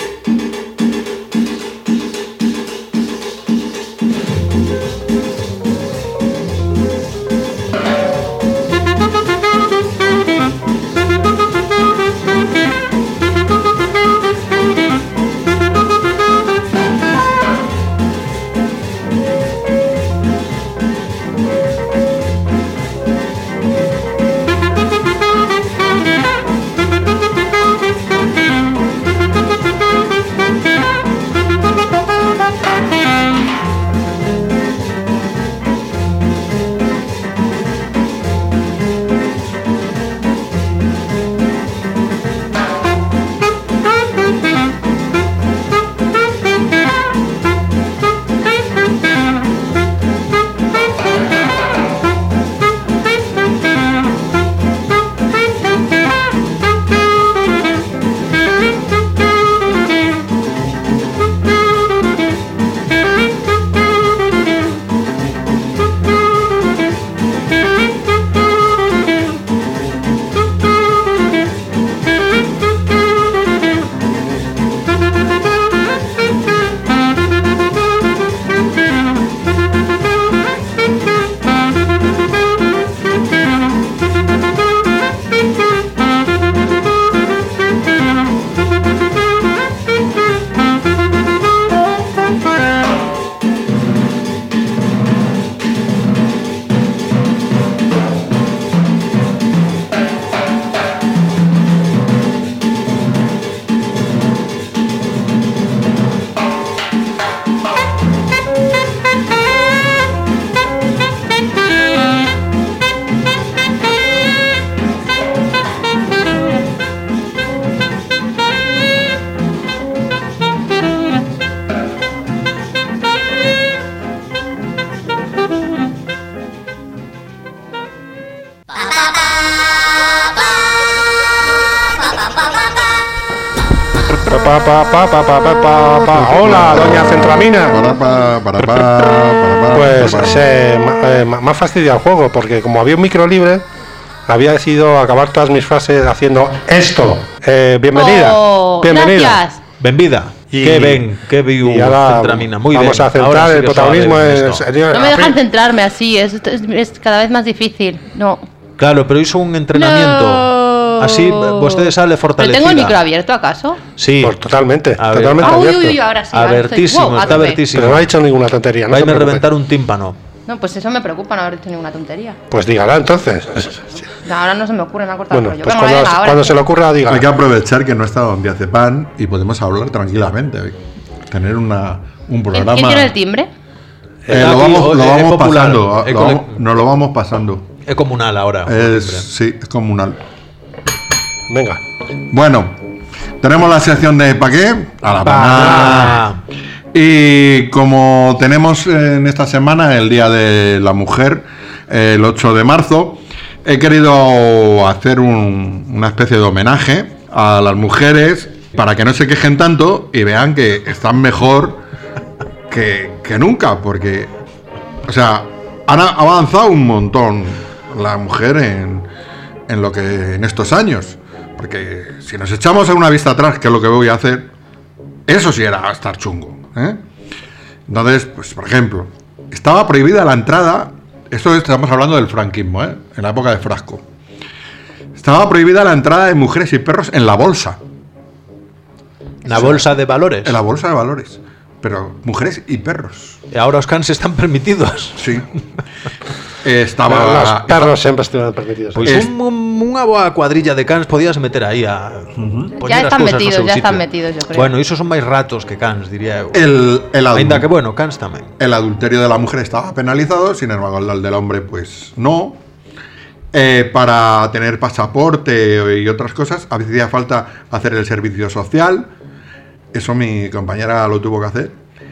Pa, pa, pa, pa, pa, pa, pa, pa. Hola, doña Centramina. Pues se eh, me ha fastidiado el juego porque como había un micro libre, había decidido acabar todas mis frases haciendo esto. Eh, bienvenida. Oh, bienvenida. Gracias. Benvida. Y, que ven, que viu Centramina. Muy vamos bien. a centrar el protagonismo en No me dejan centrarme así, es, es, es cada vez más difícil. No. Claro, pero hizo un entrenamiento. No. Así usted sale fortalecida. ¿Pero tengo el micro abierto acaso? Sí. Pues totalmente, A ver. totalmente Ah, uy, abierto. uy, uy, ahora sí. Abertísimo, ahora estoy- wow, está a tope. abertísimo. Pero no ha dicho ninguna tontería. No Va se a preocupe. reventar un tímpano. No, pues eso me preocupa, no haber dicho ninguna tontería. Pues dígala entonces. No, ahora no se me ocurre, me ha cortado Bueno, el rollo. pues Venga, cuando, venga, ahora cuando sí. se le ocurra, dígala. Hay que aprovechar que no está donde hace pan y podemos hablar tranquilamente. Tener una, un ¿Quién, programa. quién tiene el timbre? Eh, Aquí, lo vamos, lo eh, vamos es popular. pasando. Es lo cole- vamos- nos lo vamos pasando. Es comunal ahora. Es, sí, es comunal. Venga. Bueno, tenemos la sección de ¿pa' qué? A la Ah. pana. Y como tenemos en esta semana el Día de la Mujer, el ocho de marzo, he querido hacer un- una especie de homenaje a las mujeres para que no se quejen tanto y vean que están mejor que, que nunca, porque, o sea, han a- avanzado un montón la mujer en, en lo que en estos años. Porque si nos echamos a una vista atrás, que es lo que voy a hacer, eso sí era estar chungo, ¿eh? Entonces, pues por ejemplo, estaba prohibida la entrada, esto estamos hablando del franquismo, ¿eh? En la época de Frasco. Estaba prohibida la entrada de mujeres y perros en la bolsa. ¿La bolsa de valores? En la bolsa de valores. pero mujeres y perros. E ahora os cans están permitidos. Sí. Estaba... Los perros sempre estiveron permitidos. Pois pues un, unha boa cuadrilla de cans podías meter aí a uh-huh. Ya están metidos, ya están metidos, yo creo. Bueno, iso son máis ratos que cans, diría eu. El, el Ainda que bueno, cans tamén. El adulterio de la mujer estaba penalizado, sin embargo el del hombre pues no. Eh, para tener pasaporte y otras cosas hacía falta hacer el servicio social. Eso mi compañera lo tuvo que hacer.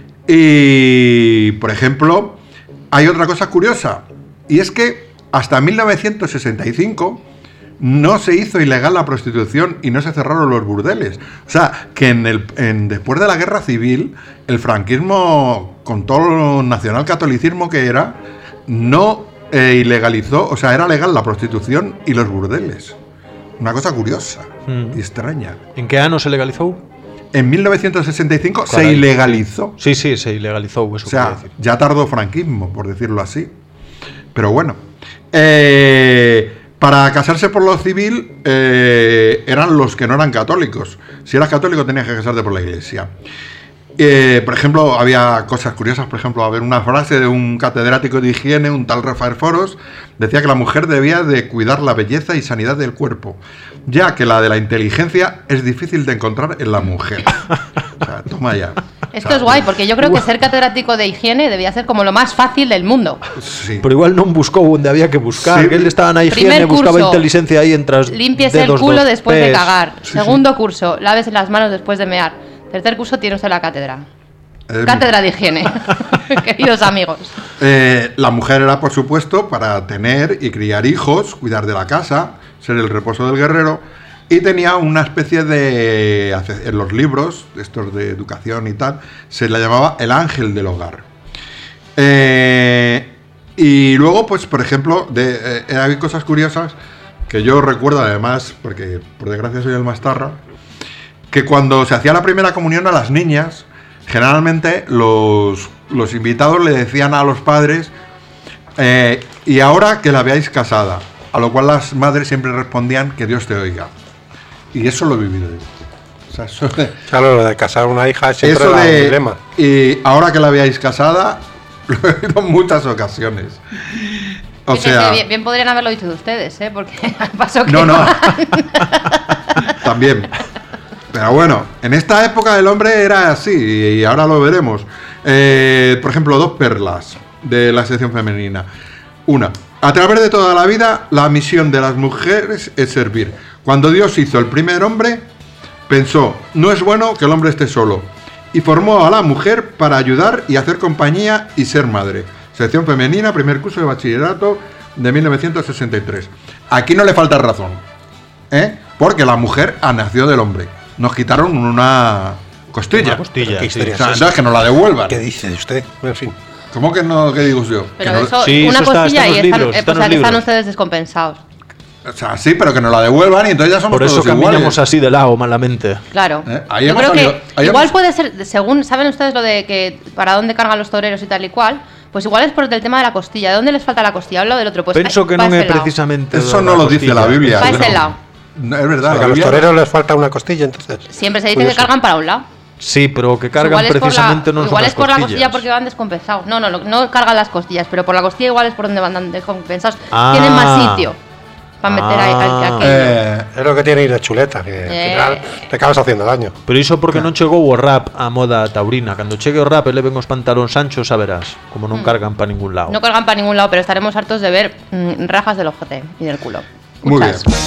Y, por ejemplo, hay otra cosa curiosa. Y es que hasta mil novecientos sesenta y cinco no se hizo ilegal la prostitución y no se cerraron los burdeles. O sea, que en el, en, después de la guerra civil, el franquismo, con todo lo nacionalcatolicismo que era, no eh, ilegalizó, o sea, era legal la prostitución y los burdeles. Una cosa curiosa mm. y extraña. ¿En qué año se legalizó? En mil novecientos sesenta y cinco Caray. se ilegalizó. Sí, sí, se ilegalizó. Eso o sea, ya tardó franquismo, por decirlo así. Pero bueno, eh, para casarse por lo civil eh, eran los que no eran católicos. Si eras católico tenías que casarte por la iglesia. Eh, por ejemplo, había cosas curiosas. Por ejemplo, a ver, una frase de un catedrático de higiene, un tal Rafael Foros, decía que la mujer debía de cuidar la belleza y sanidad del cuerpo, ya que la de la inteligencia es difícil de encontrar en la mujer. O sea, toma ya. Esto o sea, es guay, porque yo creo que ser catedrático de higiene debía ser como lo más fácil del mundo. Sí. Pero igual non buscou onde había que buscar, Sí. que él estaba na higiene, Primer curso, buscaba inteligencia aí entre as Límpiese el dedos culo dos después pés. de cagar. Sí, Segundo curso, lávese las manos después de mear. Tercer curso, tiene usted la cátedra. Eh, Cátedra de higiene, queridos amigos. Eh, la mujer era, por supuesto, para tener y criar hijos, cuidar de la casa, ser el reposo del guerrero, y tenía una especie de... En los libros, estos de educación y tal, se la llamaba el ángel del hogar. Eh, y luego, pues, por ejemplo, de, eh, hay cosas curiosas que yo recuerdo, además, porque por desgracia soy el mastarra, que cuando se hacía la primera comunión a las niñas, generalmente los, los invitados le decían a los padres, eh, y ahora que la veáis casada, a lo cual las madres siempre respondían, que Dios te oiga. Y eso lo he vivido yo. O sea, eso de, claro, lo de casar una hija siempre eso era de, un dilema. Y ahora que la veáis casada, lo he oído en muchas ocasiones. O Fíjese, sea, bien, bien podrían haberlo dicho de ustedes, ¿eh? Porque pasó que... no, no. También. Pero bueno, en esta época el hombre era así y ahora lo veremos. Eh, por ejemplo, dos perlas de la sección femenina. Una, a través de toda la vida, la misión de las mujeres es servir. Cuando Dios hizo el primer hombre, pensó, no es bueno que el hombre esté solo, y formó a la mujer para ayudar y hacer compañía y ser madre. Sección femenina, primer curso de bachillerato de mil novecientos sesenta y tres. Aquí no le falta razón, ¿eh? Porque la mujer nació del hombre. Nos quitaron una costilla. Una costilla, ¿Qué sí. historia O sea, es entonces que nos la devuelvan. ¿Qué dice usted? En fin. ¿Cómo que no? ¿Qué digo yo? Pero Que no- eso, Sí, una eso está- costilla está en y los están, libros, eh, está o en sea, los que están libros. ustedes descompensados. O sea, sí, pero que nos la devuelvan y entonces ya somos Por eso todos caminamos iguales. así de lado malamente. Claro. ¿Eh? Ahí Yo hemos creo salido- que ahí igual hemos- puede ser, según saben ustedes lo de que para dónde cargan los toreros y tal y cual, pues igual es por el tema de la costilla. ¿De dónde les falta la costilla? Hablo del otro. Pues Penso que pa non ese é lado. precisamente Eso da no lo dice costilla. la Biblia. Pa no. ese lado. No, es O verdad. sea, que la a los Biblia- toreros les falta una costilla, entonces. Siempre se dice que Curioso. cargan para un lado. Sí, pero o que cargan igual es por la, precisamente non son igual as es por la costillas. costilla porque van descompensados. No, no, no, no cargan las costillas, pero por la costilla igual es por donde van descompensados. Ah. Tienen más sitio para meter ahí Ah. aquello. Eh, Es lo que tiene ir de chuleta, que Eh. al final te acabas haciendo daño. Pero iso porque non chegou o rap a moda taurina. Cando chegue o rap e leven os pantalóns anchos, a verás, como non cargan para ningún lado. No cargan para ningún lado, pero estaremos hartos de ver mm, rajas del ojete y del culo. Muy Muchas. bien.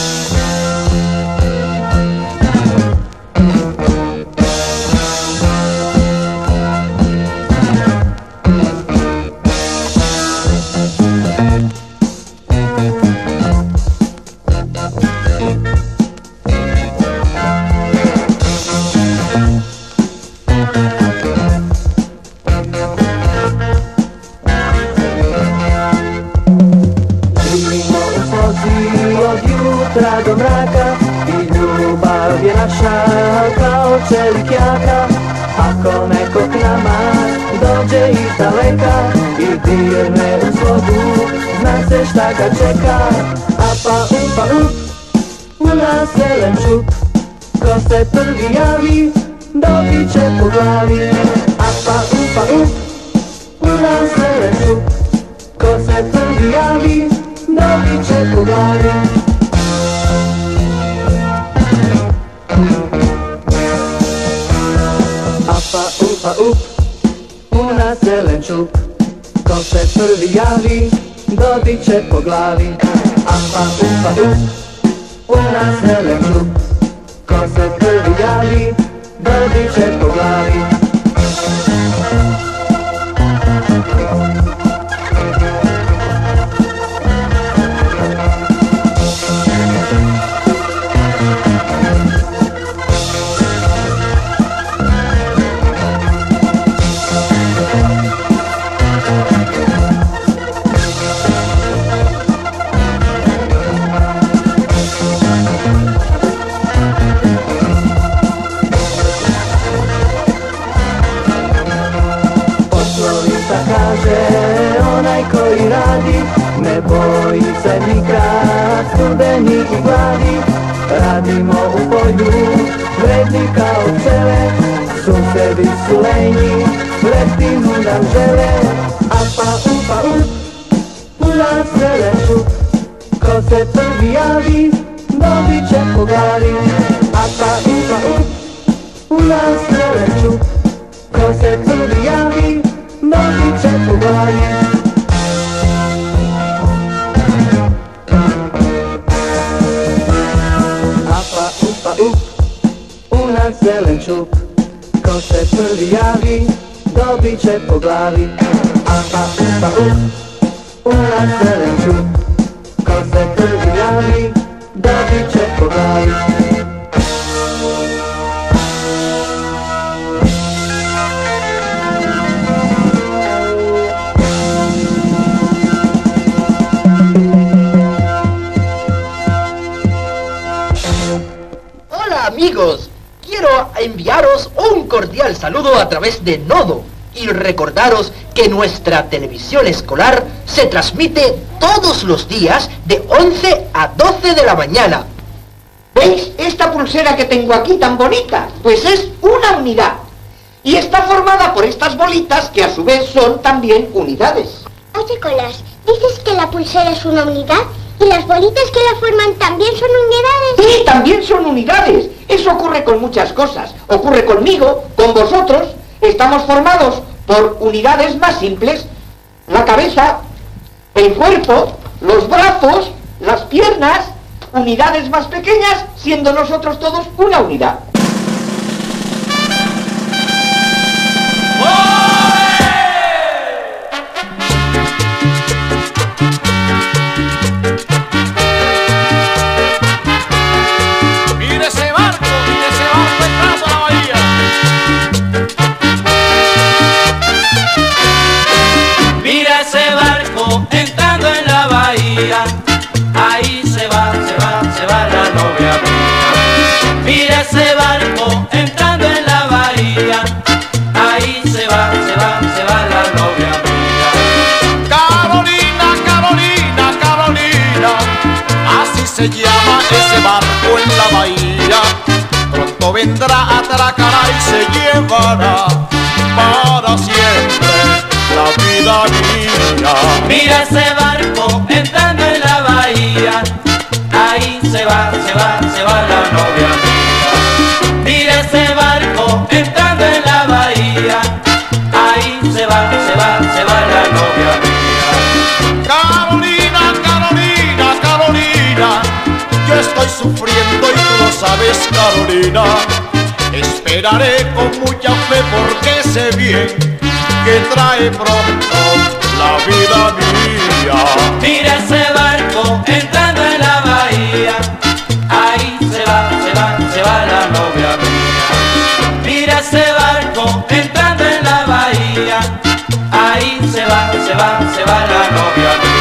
Mimo uchodzi od jutra do mraka i ljubavje naša kao čelik jaka. Ako neko k nama dođe iz daleka i dirne u slogu, zna se šta ga čeka. A pa upa up, u nas zelen šup, ko se prvi javi, dobicie poglavi, appa upa up, una serenčup, ko se prvi javi, dobiće poglavi. Appa upa up, una serenčup, ko se prvi javi, dobiće po glavi. Appa upa up, una serenčup, ko se prvi javi, dobiće po glavi. Koji radi, ne boji se nikad studenih u glavi. Radimo u polju, vredni kao pčele, susedi su lenji, letinu nam žele. Apa upa up, u nas selenčup, ko se prvi javi, dobit će po glavi. Apa upa up, u nas selenčup, ko se prvi javi, dobit će po glavi. Selenčup, ko se prvi javi, dobit će po glavi. Apa upa up, u nas selenčup, ko se prvi javi, dobit će po glavi. Hola amigos, quiero enviaros un cordial saludo a través de Nodo y recordaros que nuestra televisión escolar se transmite todos los días de once a doce de la mañana. ¿Veis esta pulsera que tengo aquí tan bonita? Pues es una unidad y está formada por estas bolitas que a su vez son también unidades. Oye, Colás, ¿dices que la pulsera es una unidad? ¿Y las bolitas que la forman también son unidades? Sí, también son unidades. Eso ocurre con muchas cosas. Ocurre conmigo, con vosotros. Estamos formados por unidades más simples. La cabeza, el cuerpo, los brazos, las piernas. Unidades más pequeñas, siendo nosotros todos una unidad. Ahí se va, se va, se va la novia mía. Mira ese barco entrando en la bahía. Ahí se va, se va, se va la novia mía. Carolina, Carolina, Carolina, así se llama ese barco en la bahía. Pronto vendrá, atracará y se llevará para siempre la vida mía. Mira ese barco entrando en la bahía. Ahí se va, se va, se va la novia mía. Mira ese barco entrando en la bahía. Ahí se va, se va, se va la novia mía. Carolina, Carolina, Carolina, yo estoy sufriendo y tú lo sabes, Carolina. Esperaré con mucha fe porque sé bien que trae pronto la vida mía. Mira ese barco entrando en la bahía. Ahí se va, se va, se va la novia mía. Mira ese barco entrando en la bahía. Ahí se va, se va, se va la novia mía.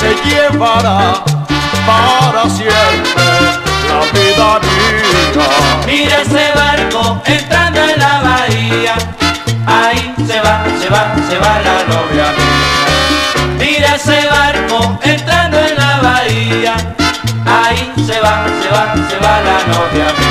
se llevará para siempre la vida mía. Mira ese barco entrando en la bahía, ahí se va, se va, se va la novia mía. Mira ese barco entrando en la bahía, ahí se va, se va, se va la novia mía.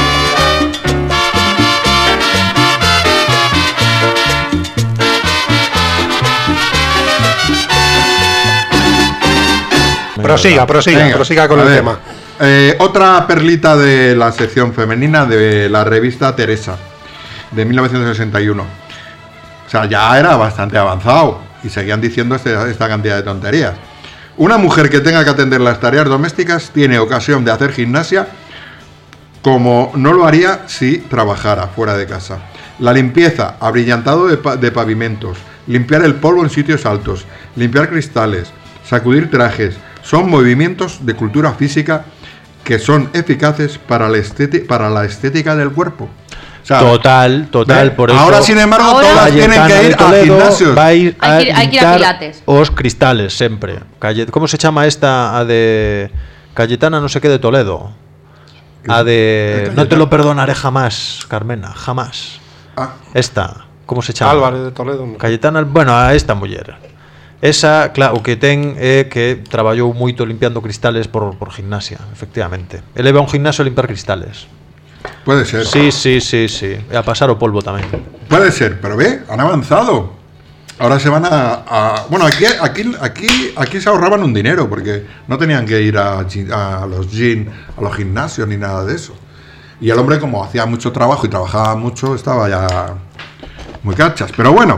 Prosiga, prosiga, Venga, prosiga con a el ver, tema. eh, otra perlita de la sección femenina de la revista Teresa, de mil novecientos sesenta y uno. O sea, ya era bastante avanzado y seguían diciendo este, esta cantidad de tonterías. Una mujer que tenga que atender las tareas domésticas tiene ocasión de hacer gimnasia como no lo haría si trabajara fuera de casa. La limpieza, abrillantado de, pa de pavimentos, limpiar el polvo en sitios altos, limpiar cristales, sacudir trajes, son movimientos de cultura física que son eficaces para la, para la estética del cuerpo. O sea, total, total, ¿ve? por eso. Ahora, sin embargo, Ahora, todas tienen que ir a gimnasios. Va a ir a Hay que ir- hay que ir a limpiar pilates. os cristales, siempre. Calle, ¿cómo se llama esta? A de Cayetana, no sé qué, de Toledo. A de... No te lo perdonaré jamás, Carmena, jamás. Ah. Esta, ¿cómo se llama? Álvarez de Toledo. no. Cayetana, bueno, a esta muller. Esa, claro, o que ten é que traballou moito limpiando cristales por, por gimnasia, efectivamente. Ele va a un gimnasio a limpiar cristales. Puede ser. Sí, sí, sí, sí. E a pasar o polvo tamén. Puede ser, pero ve, han avanzado. Ahora se van a... a- bueno, aquí, aquí, aquí, aquí se ahorraban un dinero porque no tenían que ir a, gi- a los gym, a los gimnasios ni nada de eso. Y el hombre, como hacía mucho trabajo y trabajaba mucho, estaba ya muy cachas. Pero bueno,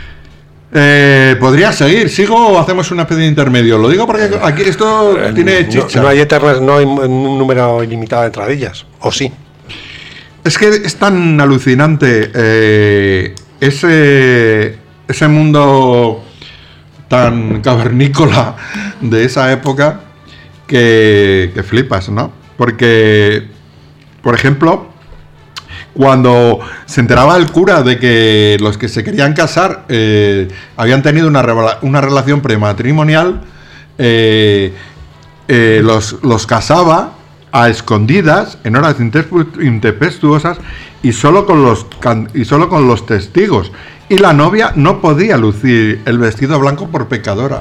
eh, podría seguir. ¿Sigo o hacemos una especie de intermedio? Lo digo porque aquí esto tiene No, chicha. no hay eternas, no hay un número ilimitado de entradillas. ¿O sí? Es que es tan alucinante eh, ese, ese mundo tan cavernícola de esa época que, que flipas, ¿no? Porque, por ejemplo, cuando se enteraba el cura de que los que se querían casar eh, habían tenido una, revela- una relación prematrimonial, eh, eh, los, los casaba a escondidas, en horas interpu- intempestuosas y solo con los can- y solo con los testigos. Y la novia no podía lucir el vestido blanco por pecadora.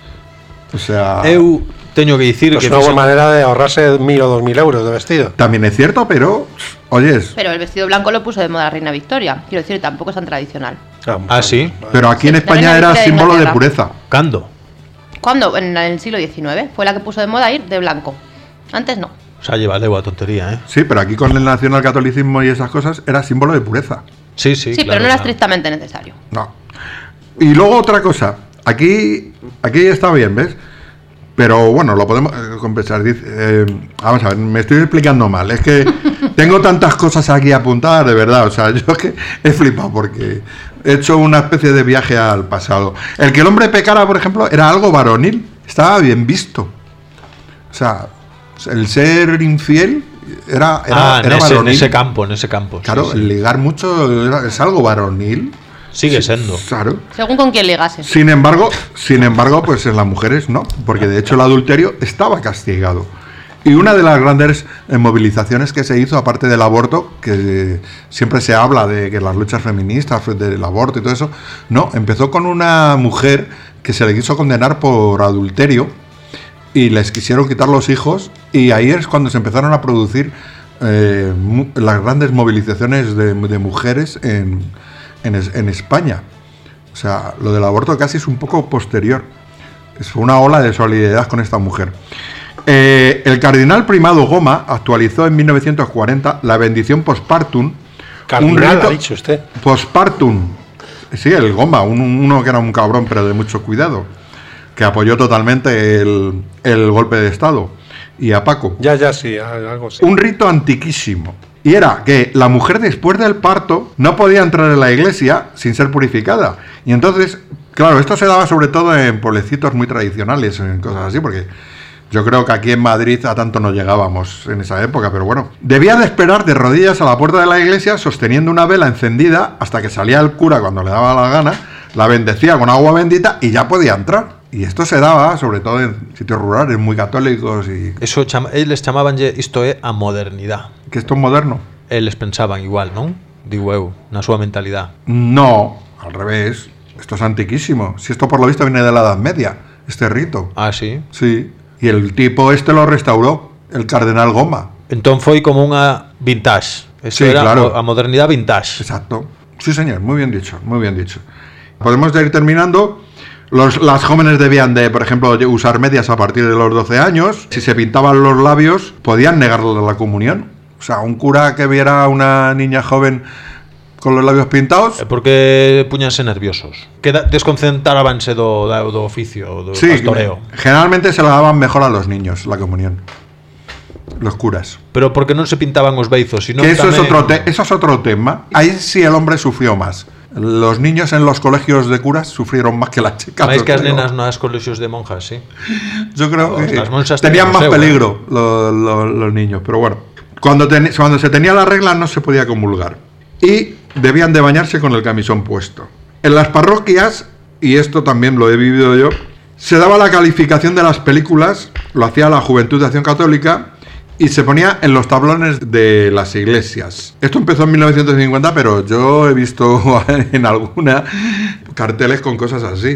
O sea, Eu teño que dicir Es que una buena fixen- manera de ahorrarse mil o dos mil euros de vestido. también es cierto, pero oyes, Pero el vestido blanco lo puso de moda la reina Victoria. Quiero decir, tampoco es tan tradicional. Ah, sí. pero aquí en Sí, España la reina era Victoria de símbolo de Inglaterra. pureza. Cando? ¿Cuándo? En el siglo diecinueve. Fue la que puso de moda ir de blanco. Antes no. O sea, lleva lego a tontería, ¿eh? Sí, pero aquí con el nacionalcatolicismo y esas cosas era símbolo de pureza. Sí, sí. Sí, pero no era estrictamente necesario. No. Y luego otra cosa, aquí aquí está bien, ¿ves? Pero bueno, lo podemos eh, compensar. Dice, eh, vamos a ver, me estoy explicando mal. Es que tengo tantas cosas aquí apuntadas, de verdad. O sea, yo es que he flipado porque he hecho una especie de viaje al pasado. El que el hombre pecara, por ejemplo, era algo varonil. Estaba bien visto. O sea, el ser infiel era, era, ah, era nese, varonil. nese campo, nese campo. sí, Claro, sí. el ligar mucho era- es algo varonil. Sigue siendo. Claro. Según con quién ligase. Sin embargo, sin embargo, pues en las mujeres no, porque de hecho el adulterio estaba castigado. Y una de las grandes eh, movilizaciones que se hizo, aparte del aborto, que eh, siempre se habla de que las luchas feministas, del aborto y todo eso, no, empezó con una mujer que se le quiso condenar por adulterio y les quisieron quitar los hijos y ahí es cuando se empezaron a producir eh, mu- las grandes movilizaciones de, de mujeres en, en, es- en España. O sea, lo del aborto casi es un poco posterior. Es una ola de solidaridad con esta mujer. Eh, el cardenal primado Goma actualizó en mil novecientos cuarenta la bendición postpartum. Cardinal, rito ha dicho usted. Postpartum. Sí, el Goma, un- uno que era un cabrón, pero de mucho cuidado. Que apoyó totalmente el, el golpe de Estado. Y a Paco. Ya, ya, sí, algo sí. Un rito antiquísimo. Y era que la mujer después del parto no podía entrar en la iglesia sin ser purificada. Y entonces, claro, esto se daba sobre todo en pueblecitos muy tradicionales, en cosas así, porque yo creo que aquí en Madrid a tanto no llegábamos en esa época, pero bueno. Debía de esperar de rodillas a la puerta de la iglesia sosteniendo una vela encendida hasta que salía el cura cuando le daba la gana, la bendecía con agua bendita y ya podía entrar. Y esto se daba, sobre todo en sitios rurales, muy católicos y... Eso, chama, eles chamabanlle isto é a modernidade. Que isto é moderno? Eles pensaban igual, non? Digo eu, na súa mentalidade. No, al revés. Esto es antiquísimo. Si esto por lo visto viene de la Edad Media, este rito. Ah, sí? Sí. Y el tipo este lo restauró, el cardenal Goma. Entón foi como unha vintage. Eso Sí, era claro. a modernidade vintage. Exacto. Sí, señor, muy bien dicho, muy bien dicho. Podemos ya ir terminando. Los, las jóvenes debían de, por ejemplo, usar medias a partir de los doce años. Si se pintaban los labios, podían negarle la comunión. O sea, un cura que viera a una niña joven con los labios pintados... Porque puñanse nerviosos. Que desconcentrabanse do, do oficio, do sí, pastoreo. Generalmente se la daban mejor a los niños, la comunión. Los curas. Pero porque non se pintaban os beizos, sino que eso, tamén... es otro te eso es otro tema. Ahí sí el hombre sufrió más. Los niños en los colegios de curas sufrieron más que las chicas. Máis que as nenas nas colexios de monjas, sí. Yo creo que las monjas tenían más seu, peligro eh. los, los, los niños. Pero bueno, cuando, ten, cuando se tenía la regla no se podía comulgar. Y debían de bañarse con el camisón puesto. En las parroquias, y esto también lo he vivido yo, se daba la calificación de las películas, lo hacía la Juventud de Acción Católica, y se ponía en los tablones de las iglesias. Esto empezó en mil novecientos cincuenta, pero yo he visto en alguna carteles con cosas así.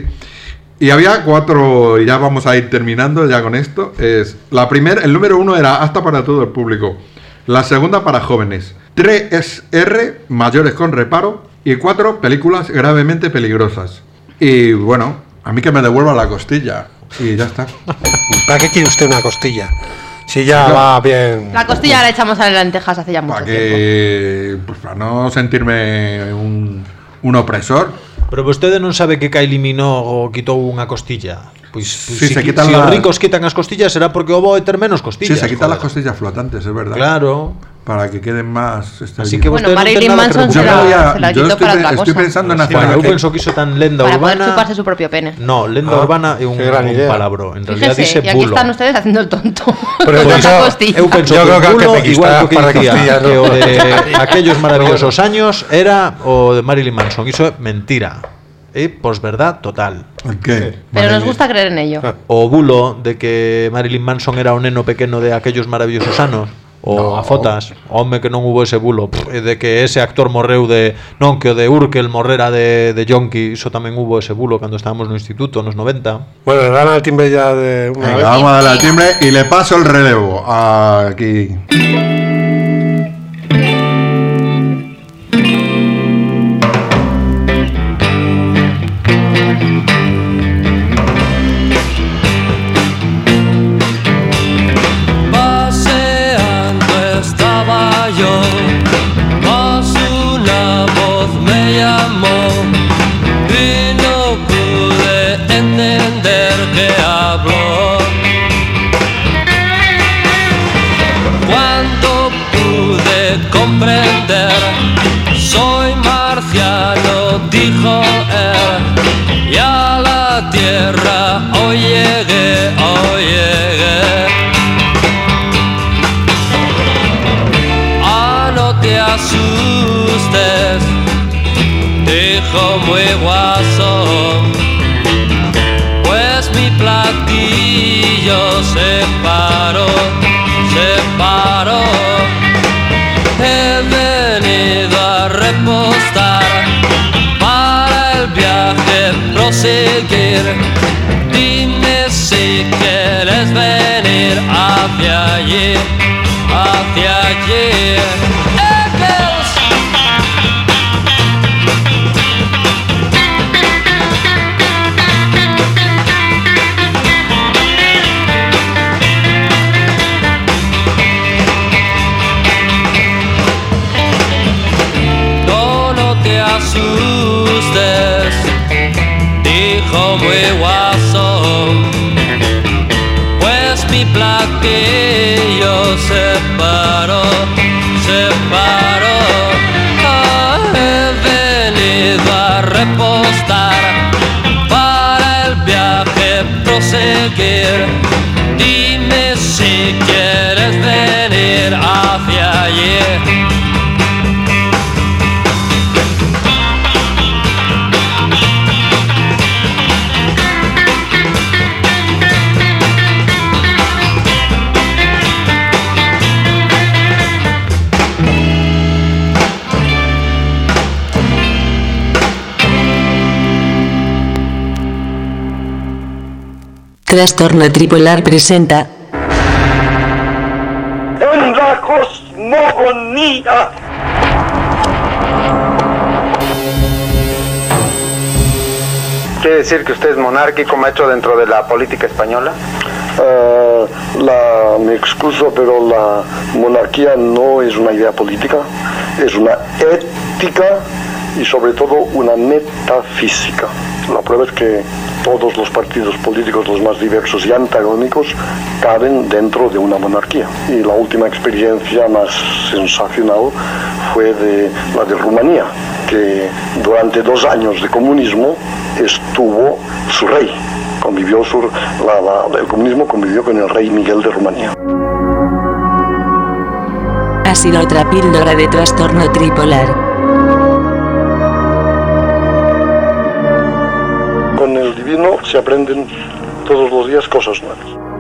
Y había cuatro, y ya vamos a ir terminando ya con esto. Es la primera, el número uno era apta para todo el público. La segunda para jóvenes. Tres R, mayores con reparo. Y cuatro, películas gravemente peligrosas. Y bueno, a mí que me devuelva la costilla. Y ya está. ¿Para qué quiere usted una costilla? Si ya va bien. La costilla la echamos a las lentejas hace ya mucho Para tiempo. que, pues para no sentirme un, un opresor. Pero vostede non sabe que ca eliminou ou quitou unha costilla. Pois, pois Sí, si, se qui- quitan si la- os ricos quitan as costillas será porque o bo é ter menos costillas. Sí, se quitan joder. las costillas flotantes, es verdad. Claro. Para que queden más... Así que Bueno, vostede non ten Marilyn nada que Manson se preocupar. la, Yo se la yo quitó estoy para pe- otra estoy cosa. pensando en Sí, hacer... eu penso que iso tan lenda Para poder urbana. chuparse su propio pene. No, lenda Ah, urbana é un, qué gran un idea. palabro. En realidad Fíjese, dice y aquí bulo. están ustedes haciendo el tonto. Pero Con yo- esa costilla. Eu penso Yo que creo o que bulo, al que igual pellizca que para dicía costillas, que ¿no? o de aquellos maravillosos años era o de Marilyn Manson. Iso é mentira. É posverdad total. ¿Qué? Pero nos gusta creer en ello. O bulo de que Marilyn Manson era un neno pequeno de aquellos maravillosos anos. O No. a fotas, home que non hubo ese bulo, pff, e de que ese actor morreu de, non, que o de Urkel morrera de, de Yonki, iso tamén hubo ese bulo cando estábamos no instituto, nos noventa. Bueno, le dan al timbre ya de una Venga, vez. vamos a darle al timbre y le paso el relevo. Aquí. Paseando estaba yo, mas una voz me llamó y no pude entender qué habló. Cuando pude comprender, soy marciano, dijo él, y a la tierra hoy llegué, hoy llegué. Ah, no te asustes, dijo muy guasón, pues mi platillo se paró, se paró. He venido a repostar para el viaje proseguir. Dime si quieres venir hacia allí, hacia allí. Eagles. No, no te asustes, dijo muy guasón, pues mi platillo se paró, se paró. Ah, he venido a repostar para el viaje proseguir. Dime si quieres venir hacia allí. Trastorno Tripolar presenta En la cosmogonía. ¿Quiere decir que usted es monárquico, maestro, dentro de la política española? Uh, la, me excuso, pero la monarquía no es una idea política, es una ética y sobre todo una metafísica. La prueba es que todos los partidos políticos, los más diversos y antagónicos, caben dentro de una monarquía. Y la última experiencia más sensacional fue de la de Rumanía, que durante dos años de comunismo estuvo su rey. Convivió su, la, la, el comunismo convivió con el rey Miguel de Rumanía. Ha sido otra píldora de trastorno tripolar. Con el divino se aprenden todos los días cosas nuevas.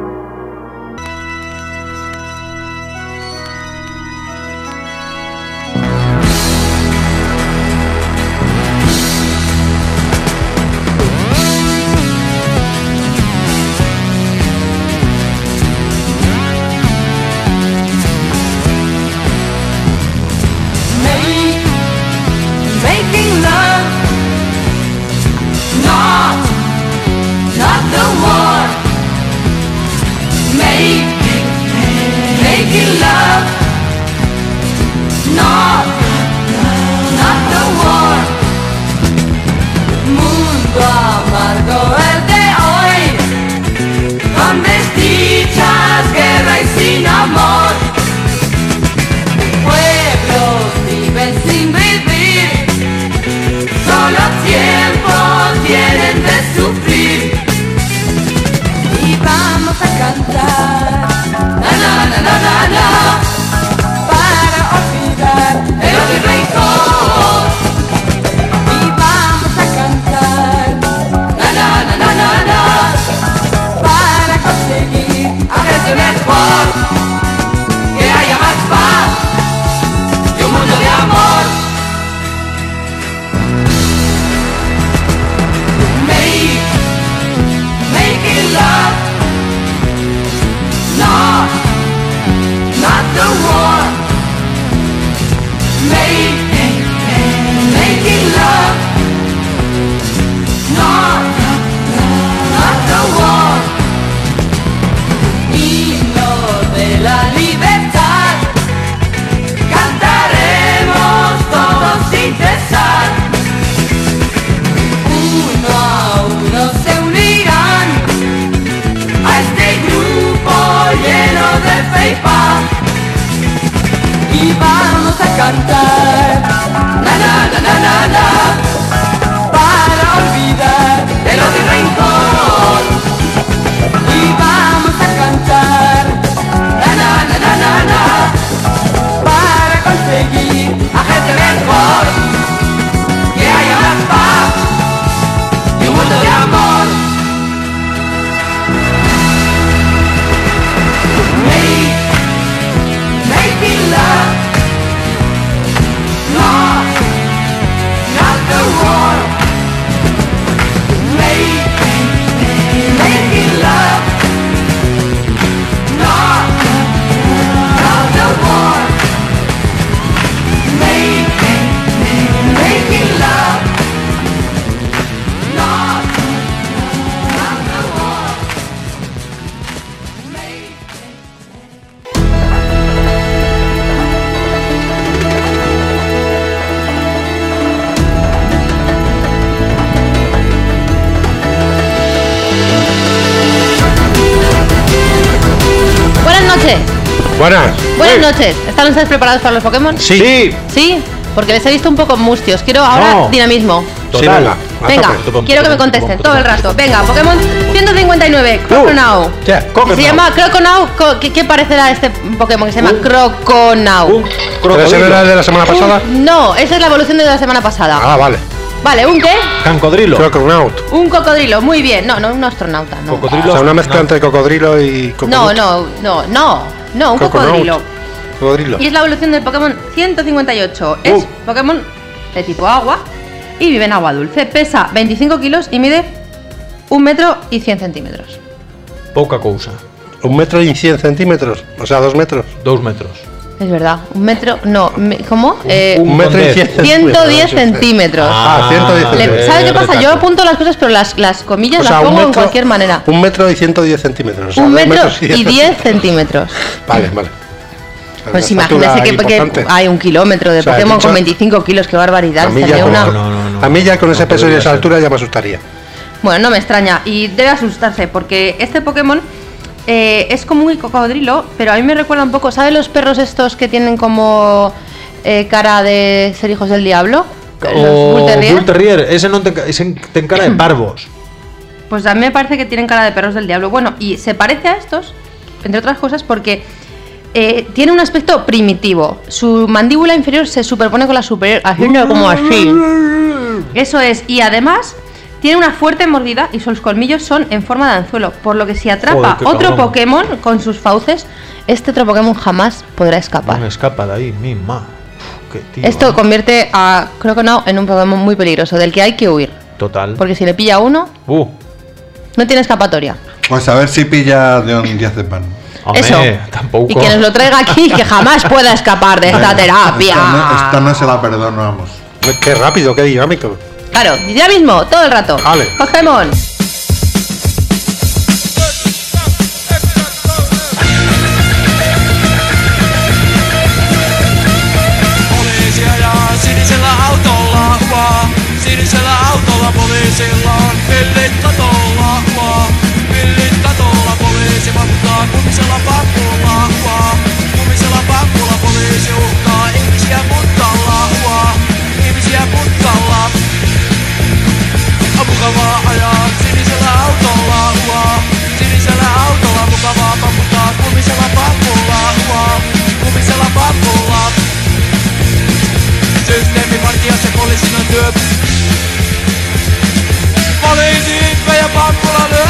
Buenas. Buenas noches. ¿Están ustedes preparados para los Pokémon? Sí. Sí. ¿Sí? Porque les he visto un poco mustios. Quiero ahora no. dinamismo. Total. Sí, venga, venga quiero que me contesten todo el rato. Venga, Pokémon ciento cincuenta y nueve, Croconaw. Yeah, se llama Croconaw. ¿Qué, ¿Qué parecerá este Pokémon que se llama uh, Croconaw? ¿Ese era el de la semana pasada? Uh, no, esa es la evolución de la semana pasada. Ah, vale. Vale, ¿un qué? Cancodrilo. Croconaut. Un cocodrilo, muy bien. No, no, un astronauta, no. Cocodrilo. O sea, una mezcla entre cocodrilo y coconut. No, no, no, no. No, un Croconaut. cocodrilo. Cocodrilo. Y es la evolución del Pokémon ciento cincuenta y ocho. Uh. Es Pokémon de tipo agua y vive en agua dulce. Pesa veinticinco kilos y mide un metro y cien centímetros. Pouca cousa. Un metro y cien centímetros, o sea, dos metros. Dos metros. Es verdad, un metro, no, me, ¿cómo? Eh, Un metro y cien ciento diez centímetros. Ah, ciento diez Le- centímetros. ¿Sabes qué pasa? Yo apunto las cosas, pero las, las comillas O sea, las un pongo en metro- cualquier manera. Un metro y ciento diez centímetros. o sea, Un dos metro metros y diez centímetros. Vale, vale. Pues Una imagínese estatura que, que importante. hay un kilómetro de O sea, Pokémon dicho- con veinticinco kilos, qué barbaridad. A mí, sería ya con, una- a mí ya con ese no peso y podría esa ser. altura ya me asustaría. Bueno, no me extraña. Y debe asustarse, porque este Pokémon eh, es como un cocodrilo, pero a mí me recuerda un poco, ¿sabes los perros estos que tienen como eh, cara de ser hijos del diablo? Los O Bull Terrier. Bull Terrier, ese non ten, ese ten cara de parvos. Pues a mí me parece que tienen cara de perros del diablo. Bueno, y se parece a estos, entre otras cosas, porque eh, tiene un aspecto primitivo. Su mandíbula inferior se superpone con la superior, haciendo como así. Eso es. Y además tiene una fuerte mordida y sus colmillos son en forma de anzuelo. Por lo que si atrapa Joder, qué otro cabrón. Pokémon con sus fauces, este otro Pokémon jamás podrá escapar. Non escapa de ahí, misma. Qué tío. Esto convierte a Croconaw en un Pokémon muy peligroso, del que hay que huir. Total. Porque si le pilla a uno, Uh, no tiene escapatoria. Pues a ver si pilla de un diazepam. home, Eso. tampouco. Y que nos lo traiga aquí, que jamás pueda escapar de esta terapia. Esta no, esta no se la perdonamos. Qué rápido, qué dinámico. Claro, ya mismo, todo el rato. Vale. Pokémon. Poliisilla sinisellä autolla, vaan sinisellä autolla poliisilla on pillit katolla, vaan pillit katolla poliisi vaputtaa kumisella papulla, vaan kumisella papulla poliisi uhkaa ihmisiä putkalla, vaan ihmisiä putkalla. On mukavaa ajaa sinisellä autolla, vaan sinisellä autolla mukavaa paputtaa kumisella papulla, vaan kumisella papulla. Systeemivartijassa poliisin on työ. Poliisi ja pappula lyö.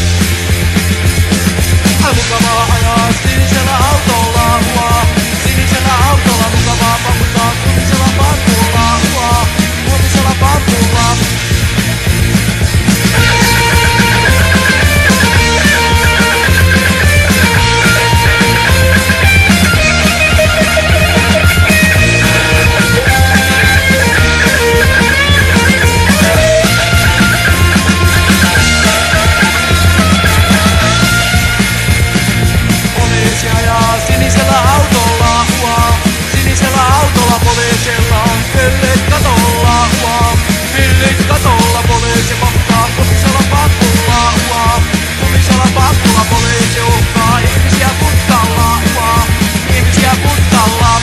On mukavaa ajaa sinisellä autolla, vaan sinisellä autolla mukavaa pamputtaa kumisella papulla, vaan kumisella papulla. Poliisi ajaa sinisellä autolla, vaan sinisellä autolla poliisilla on pillit katolla, vaan pillit katolla poliisi vaputtaa kumisella papulla, vaan kumisella papulla poliisi uhkaa ihmisiä putkalla, vaan ihmisiä putkalla.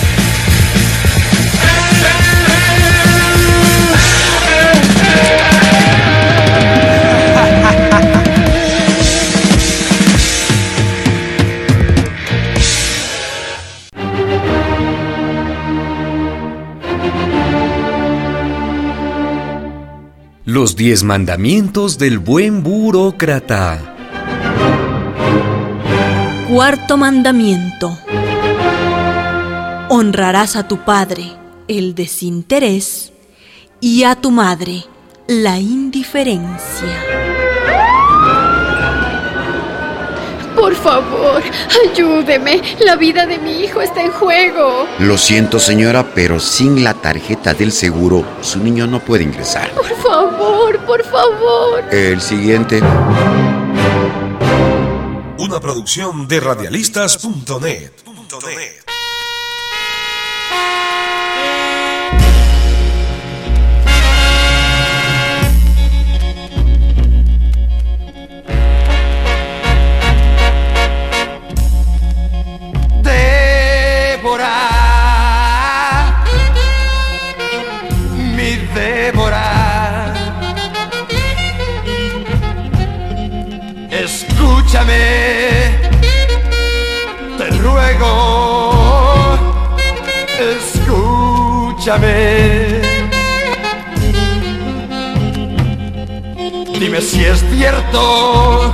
Los diez mandamientos del buen burócrata. Cuarto mandamiento. Honrarás a tu padre, el desinterés, y a tu madre, la indiferencia. Por favor, ayúdeme. La vida de mi hijo está en juego. Lo siento, señora, pero sin la tarjeta del seguro, su niño no puede ingresar. Por favor, por favor. El siguiente. Una producción de radialistas punto net. Débora, mi Débora, escúchame, te ruego, escúchame. Dime si es cierto,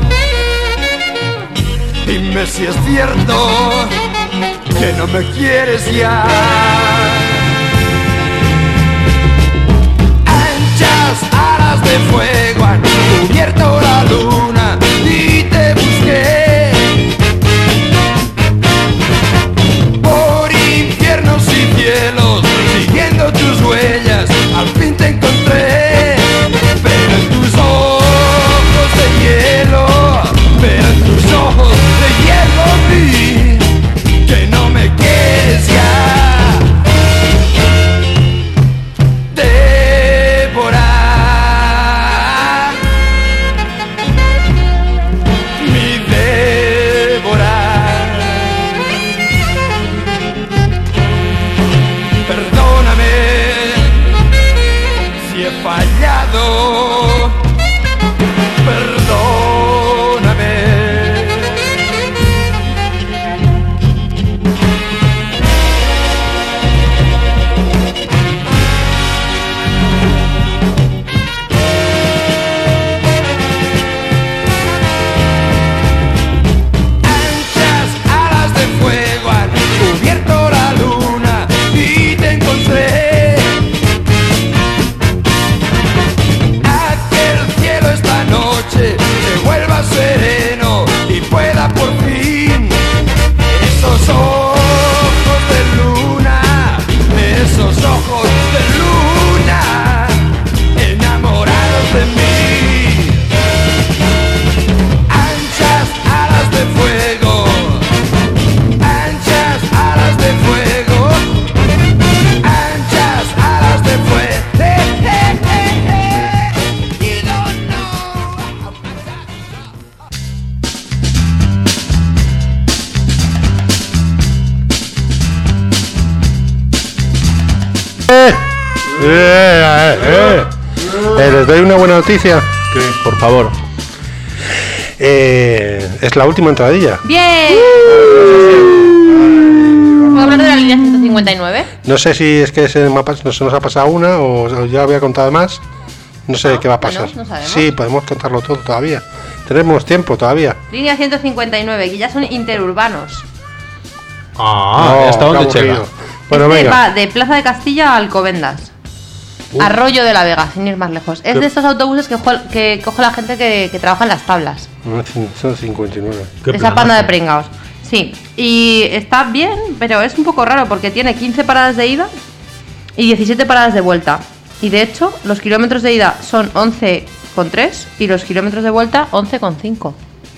dime si es cierto que no me quieres ya. Anchas alas de fuego han cubierto la luna, y te busqué por infiernos y cielos, siguiendo tus huellas, al fin te encontré, pero en tus ojos de hielo, pero en tus ojos de hielo vi que no me quieres ya. Eh, eh, eh. Eh, les doy una buena noticia. ¿Qué? Por favor. Eh, es la última entradilla. ¡Bien! ¿Puedo hablar de la línea ciento cincuenta y nueve? No sé si es que se, me ha, no se nos ha pasado una o ya había contado más. No sé no, qué va a pasar. Bueno, no sabemos. Sí, podemos contarlo todo todavía. Tenemos tiempo todavía. Línea ciento cincuenta y nueve, que ya son interurbanos. Ah, no, ¿hasta dónde llega? Bueno, este venga. va de Plaza de Castilla a Alcobendas. Uh. Arroyo de la Vega, sin ir más lejos. Es ¿Qué? De estos autobuses que, que coge la gente que, que trabaja en las tablas. Son cincuenta y nueve. Esa panda de pringaos. Sí, y está bien, pero es un poco raro porque tiene quince paradas de ida y diecisiete paradas de vuelta. Y de hecho, los kilómetros de ida son once coma tres y los kilómetros de vuelta once coma cinco.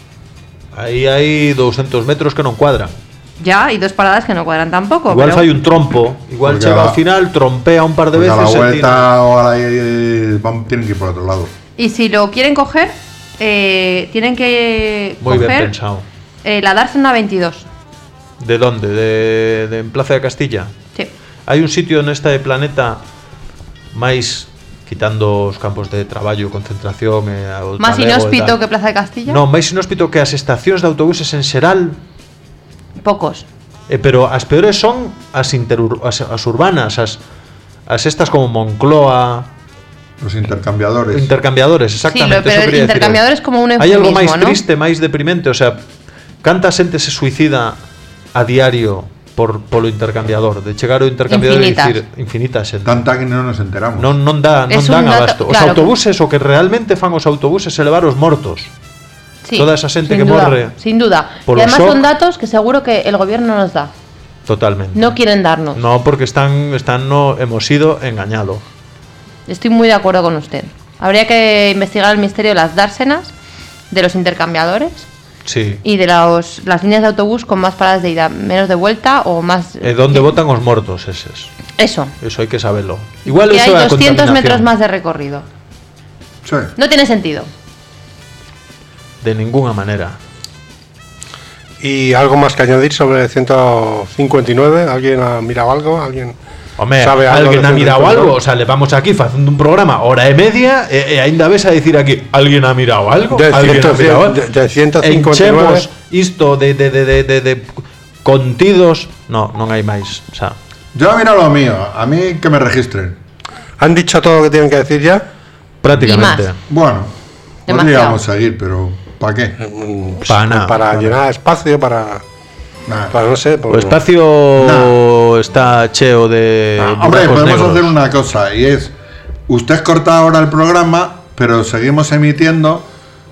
Aí hai doscientos metros que non cuadran. Ya, y dos paradas que no cuadran tampoco. Igual pero... fai un trompo, igual Porque chega a- ao final, trompea un par de Porque veces a la vuelta tira. o a la, eh, van- tienen que ir por otro lado. Y si lo quieren coger, eh, tienen que Moi ben coger pensado. eh, la Dársena veintidós. De donde? De, de en Plaza de Castilla? Sí. Hai un sitio neste planeta máis, quitando os campos de traballo, concentración e o Más talego e inhóspito tal. que Plaza de Castilla. Non, máis inhóspito que as estacións de autobuses en xeral. Pocos. Eh, pero as peores son as, interur as, as urbanas, as, as estas como Moncloa. Los intercambiadores. Intercambiadores, exactamente. Sí, lo- pero eso quería decir. intercambiador es como un Hai algo eufemismo, máis ¿no? triste, máis deprimente, o sea, canta xente se suicida a diario por polo intercambiador, de chegar ao intercambiador Infinitas. e dicir infinita xente. Tanta que non nos enteramos. Non non dá, non Es dan un dato- abasto. Os claro. autobuses, o que realmente fan os autobuses é levar os mortos. Sí, Toda esa xente sin que duda, morre sin duda. por Y además shock. son datos que seguro que el gobierno nos da. totalmente. No quieren darnos. No, porque están están no hemos sido engañado. Estoy muy de acuerdo con usted. Habría que investigar el misterio de las dársenas, de los intercambiadores Sí. y de los, las líneas de autobús con más paradas de ida, menos de vuelta o más... E donde votan os mortos eses. Eso. Eso hai que saberlo. Igual que hay eso é a doscientos metros contaminación. más de recorrido. Sí. No tiene sentido. De ninguna manera. ¿Y algo más que añadir sobre ciento cincuenta y nueve? ¿Alguien ha mirado algo? ¿Alguien Home, sabe algo alguén de ha mirado ciento cincuenta y nueve? algo, o sea, levamos aquí facendo un programa hora e media e, e aínda ves a dicir aquí, alguén ha mirado algo? De Alguén ciento- ha mirado algo? de- de ciento cincuenta y nueve. Enchemos isto de, de, de, de, de, de contidos, no, non hai máis, o sea, Yo mira lo mío, a mí que me registren. ¿Han dicho todo lo que tienen que decir ya? prácticamente. Bueno, Demasiado. podríamos seguir, pero ¿para qué? Para nada. Para llenar espacio, para... Nah. Para no sé... O por- espacio está cheo de Ah, hombre, buracos podemos negros. hacer una cosa y es, usted corta ahora el programa, pero seguimos emitiendo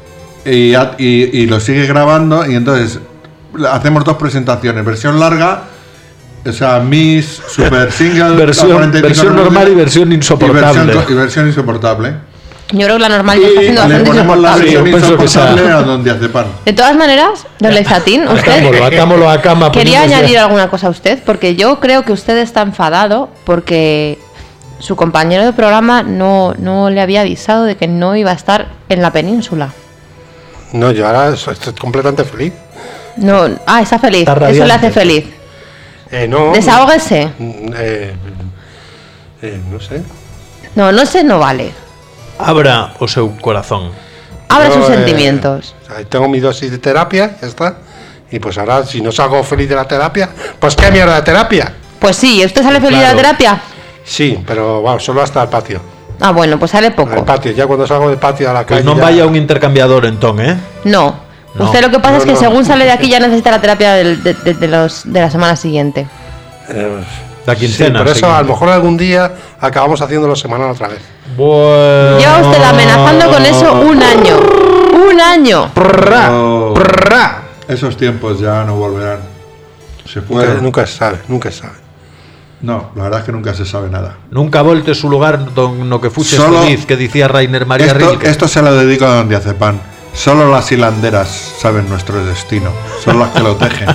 y, y, y lo sigue grabando y entonces hacemos dos presentaciones, versión larga, o sea, Miss Super Single, versión, versión normal y versión insoportable. Y versión, y versión insoportable. Yo creo que la normal ya está haciendo le bastante ponemos la versión insoportable. insoportable a Don Diazepam. De todas maneras, don Leizatín, usted Atámoslo, atámoslo a cama. quería ponemos añadir ya. alguna cosa a usted, porque yo creo que usted está enfadado porque su compañero de programa no, no le había avisado de que no iba a estar en la península. No, yo ahora estoy completamente feliz. No, ah, está feliz. Está Eso radiante. le hace feliz. Eh, no. Desahógese. Eh, eh, no sé. No, no sé, no vale. Abra o seu corazón. Abra Yo, sus eh, sentimientos. Ahí tengo mi dosis de terapia, ya está. Y pues ahora, si no salgo feliz de la terapia, pues qué mierda de terapia. Pues sí, ¿usted sale feliz de Claro. la terapia? Sí, pero bueno, solo hasta el patio. Ah, bueno, pues sale poco. Al patio, ya cuando salgo del patio a la Pues calle. non ya- vaya a un intercambiador entón, eh? No. No. Usted lo que pasa No, es que no. según sale de aquí ya necesita la terapia del- de, de- de los, de la semana siguiente. Eh, La quincena. sí, por eso siguiente. a lo mejor algún día acabamos haciéndolo semanal otra vez. Bueno. Lleva usted amenazando con eso un año. ¡Un año! Oh, esos tiempos ya no volverán. Se Nunca, fueron. nunca se sabe, nunca se sabe. No, la verdad es que nunca se sabe nada. Nunca volte su lugar don no que fuches Solo- feliz, que dicía Rainer María Esto, Rilke. esto se lo dedico a Don Diazepam. Solo las hilanderas saben nuestro destino. Son las que lo tejen.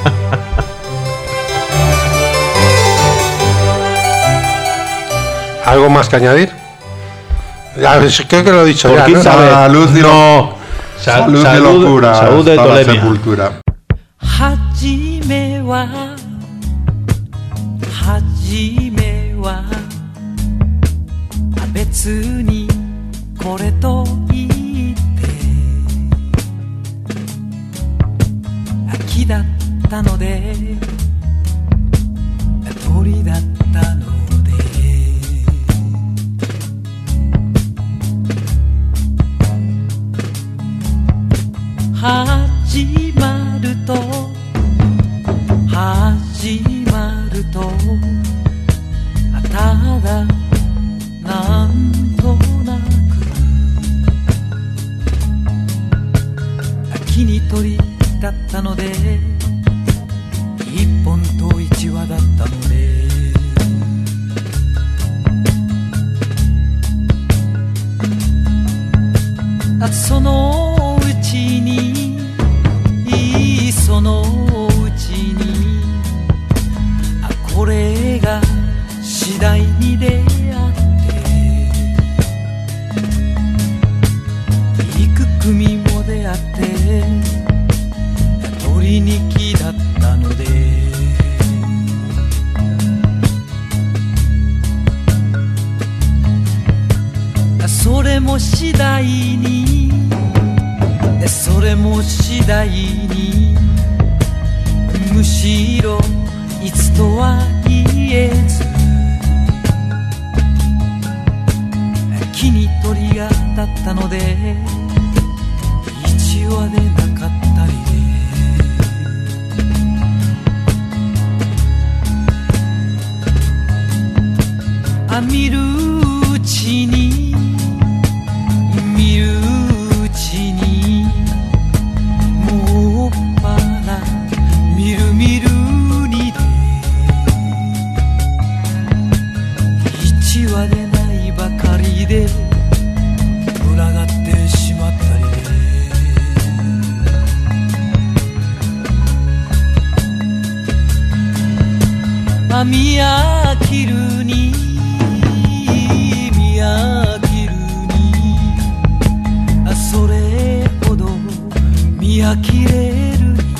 ¿Algo más que añadir? Ya, creo que lo he dicho Por ya, quién ¿no? sabe. Salud y, No. Sa- salud y salud- locura. salud de hasta la tolemia. sepultura. はじめははじめは別にこれと言って秋だったので鳥だったので始まると始まるとただなんとなく気に鳥だったので一本と一羽だったのであそのうちにそのうちにあこれが次第に出会って幾組も出会って鳥に木だったのでそれも次第にそれも次第にむしろいつとは言えず木に鳥が立ったので一羽でなかったりであ見るうちに見るうちにもうっぱら見る見るにで一羽でないばかりで群がってしまったりであ見飽きるに見飽きるにそれほど見飽きれるに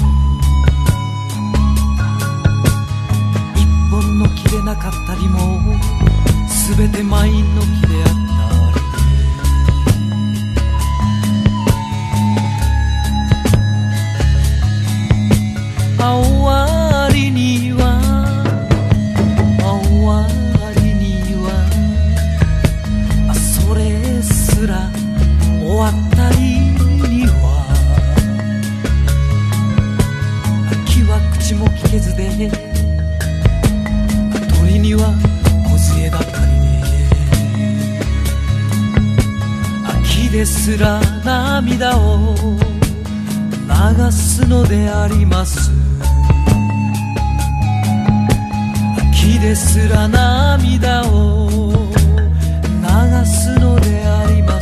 一本の木でなかったりもすべて満員の木であったりあ終わりにはあ終わりにはあそれすら終わったりには木は口も聞けずで鳥には小杖だったりで木ですですら涙を流すのであります。木ですら涙を流すのであります。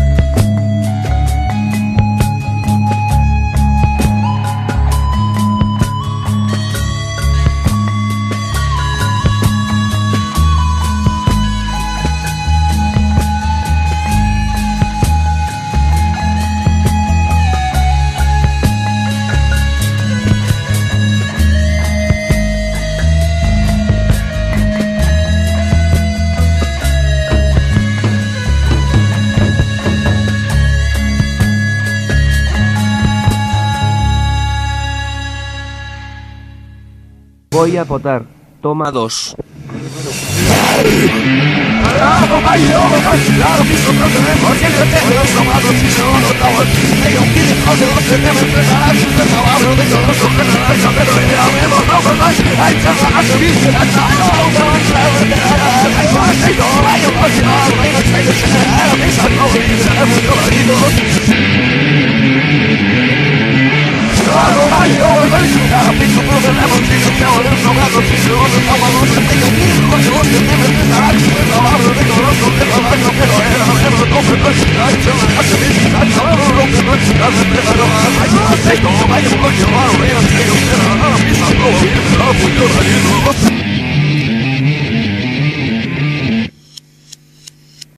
Voy a votar. Toma dos. Thank you.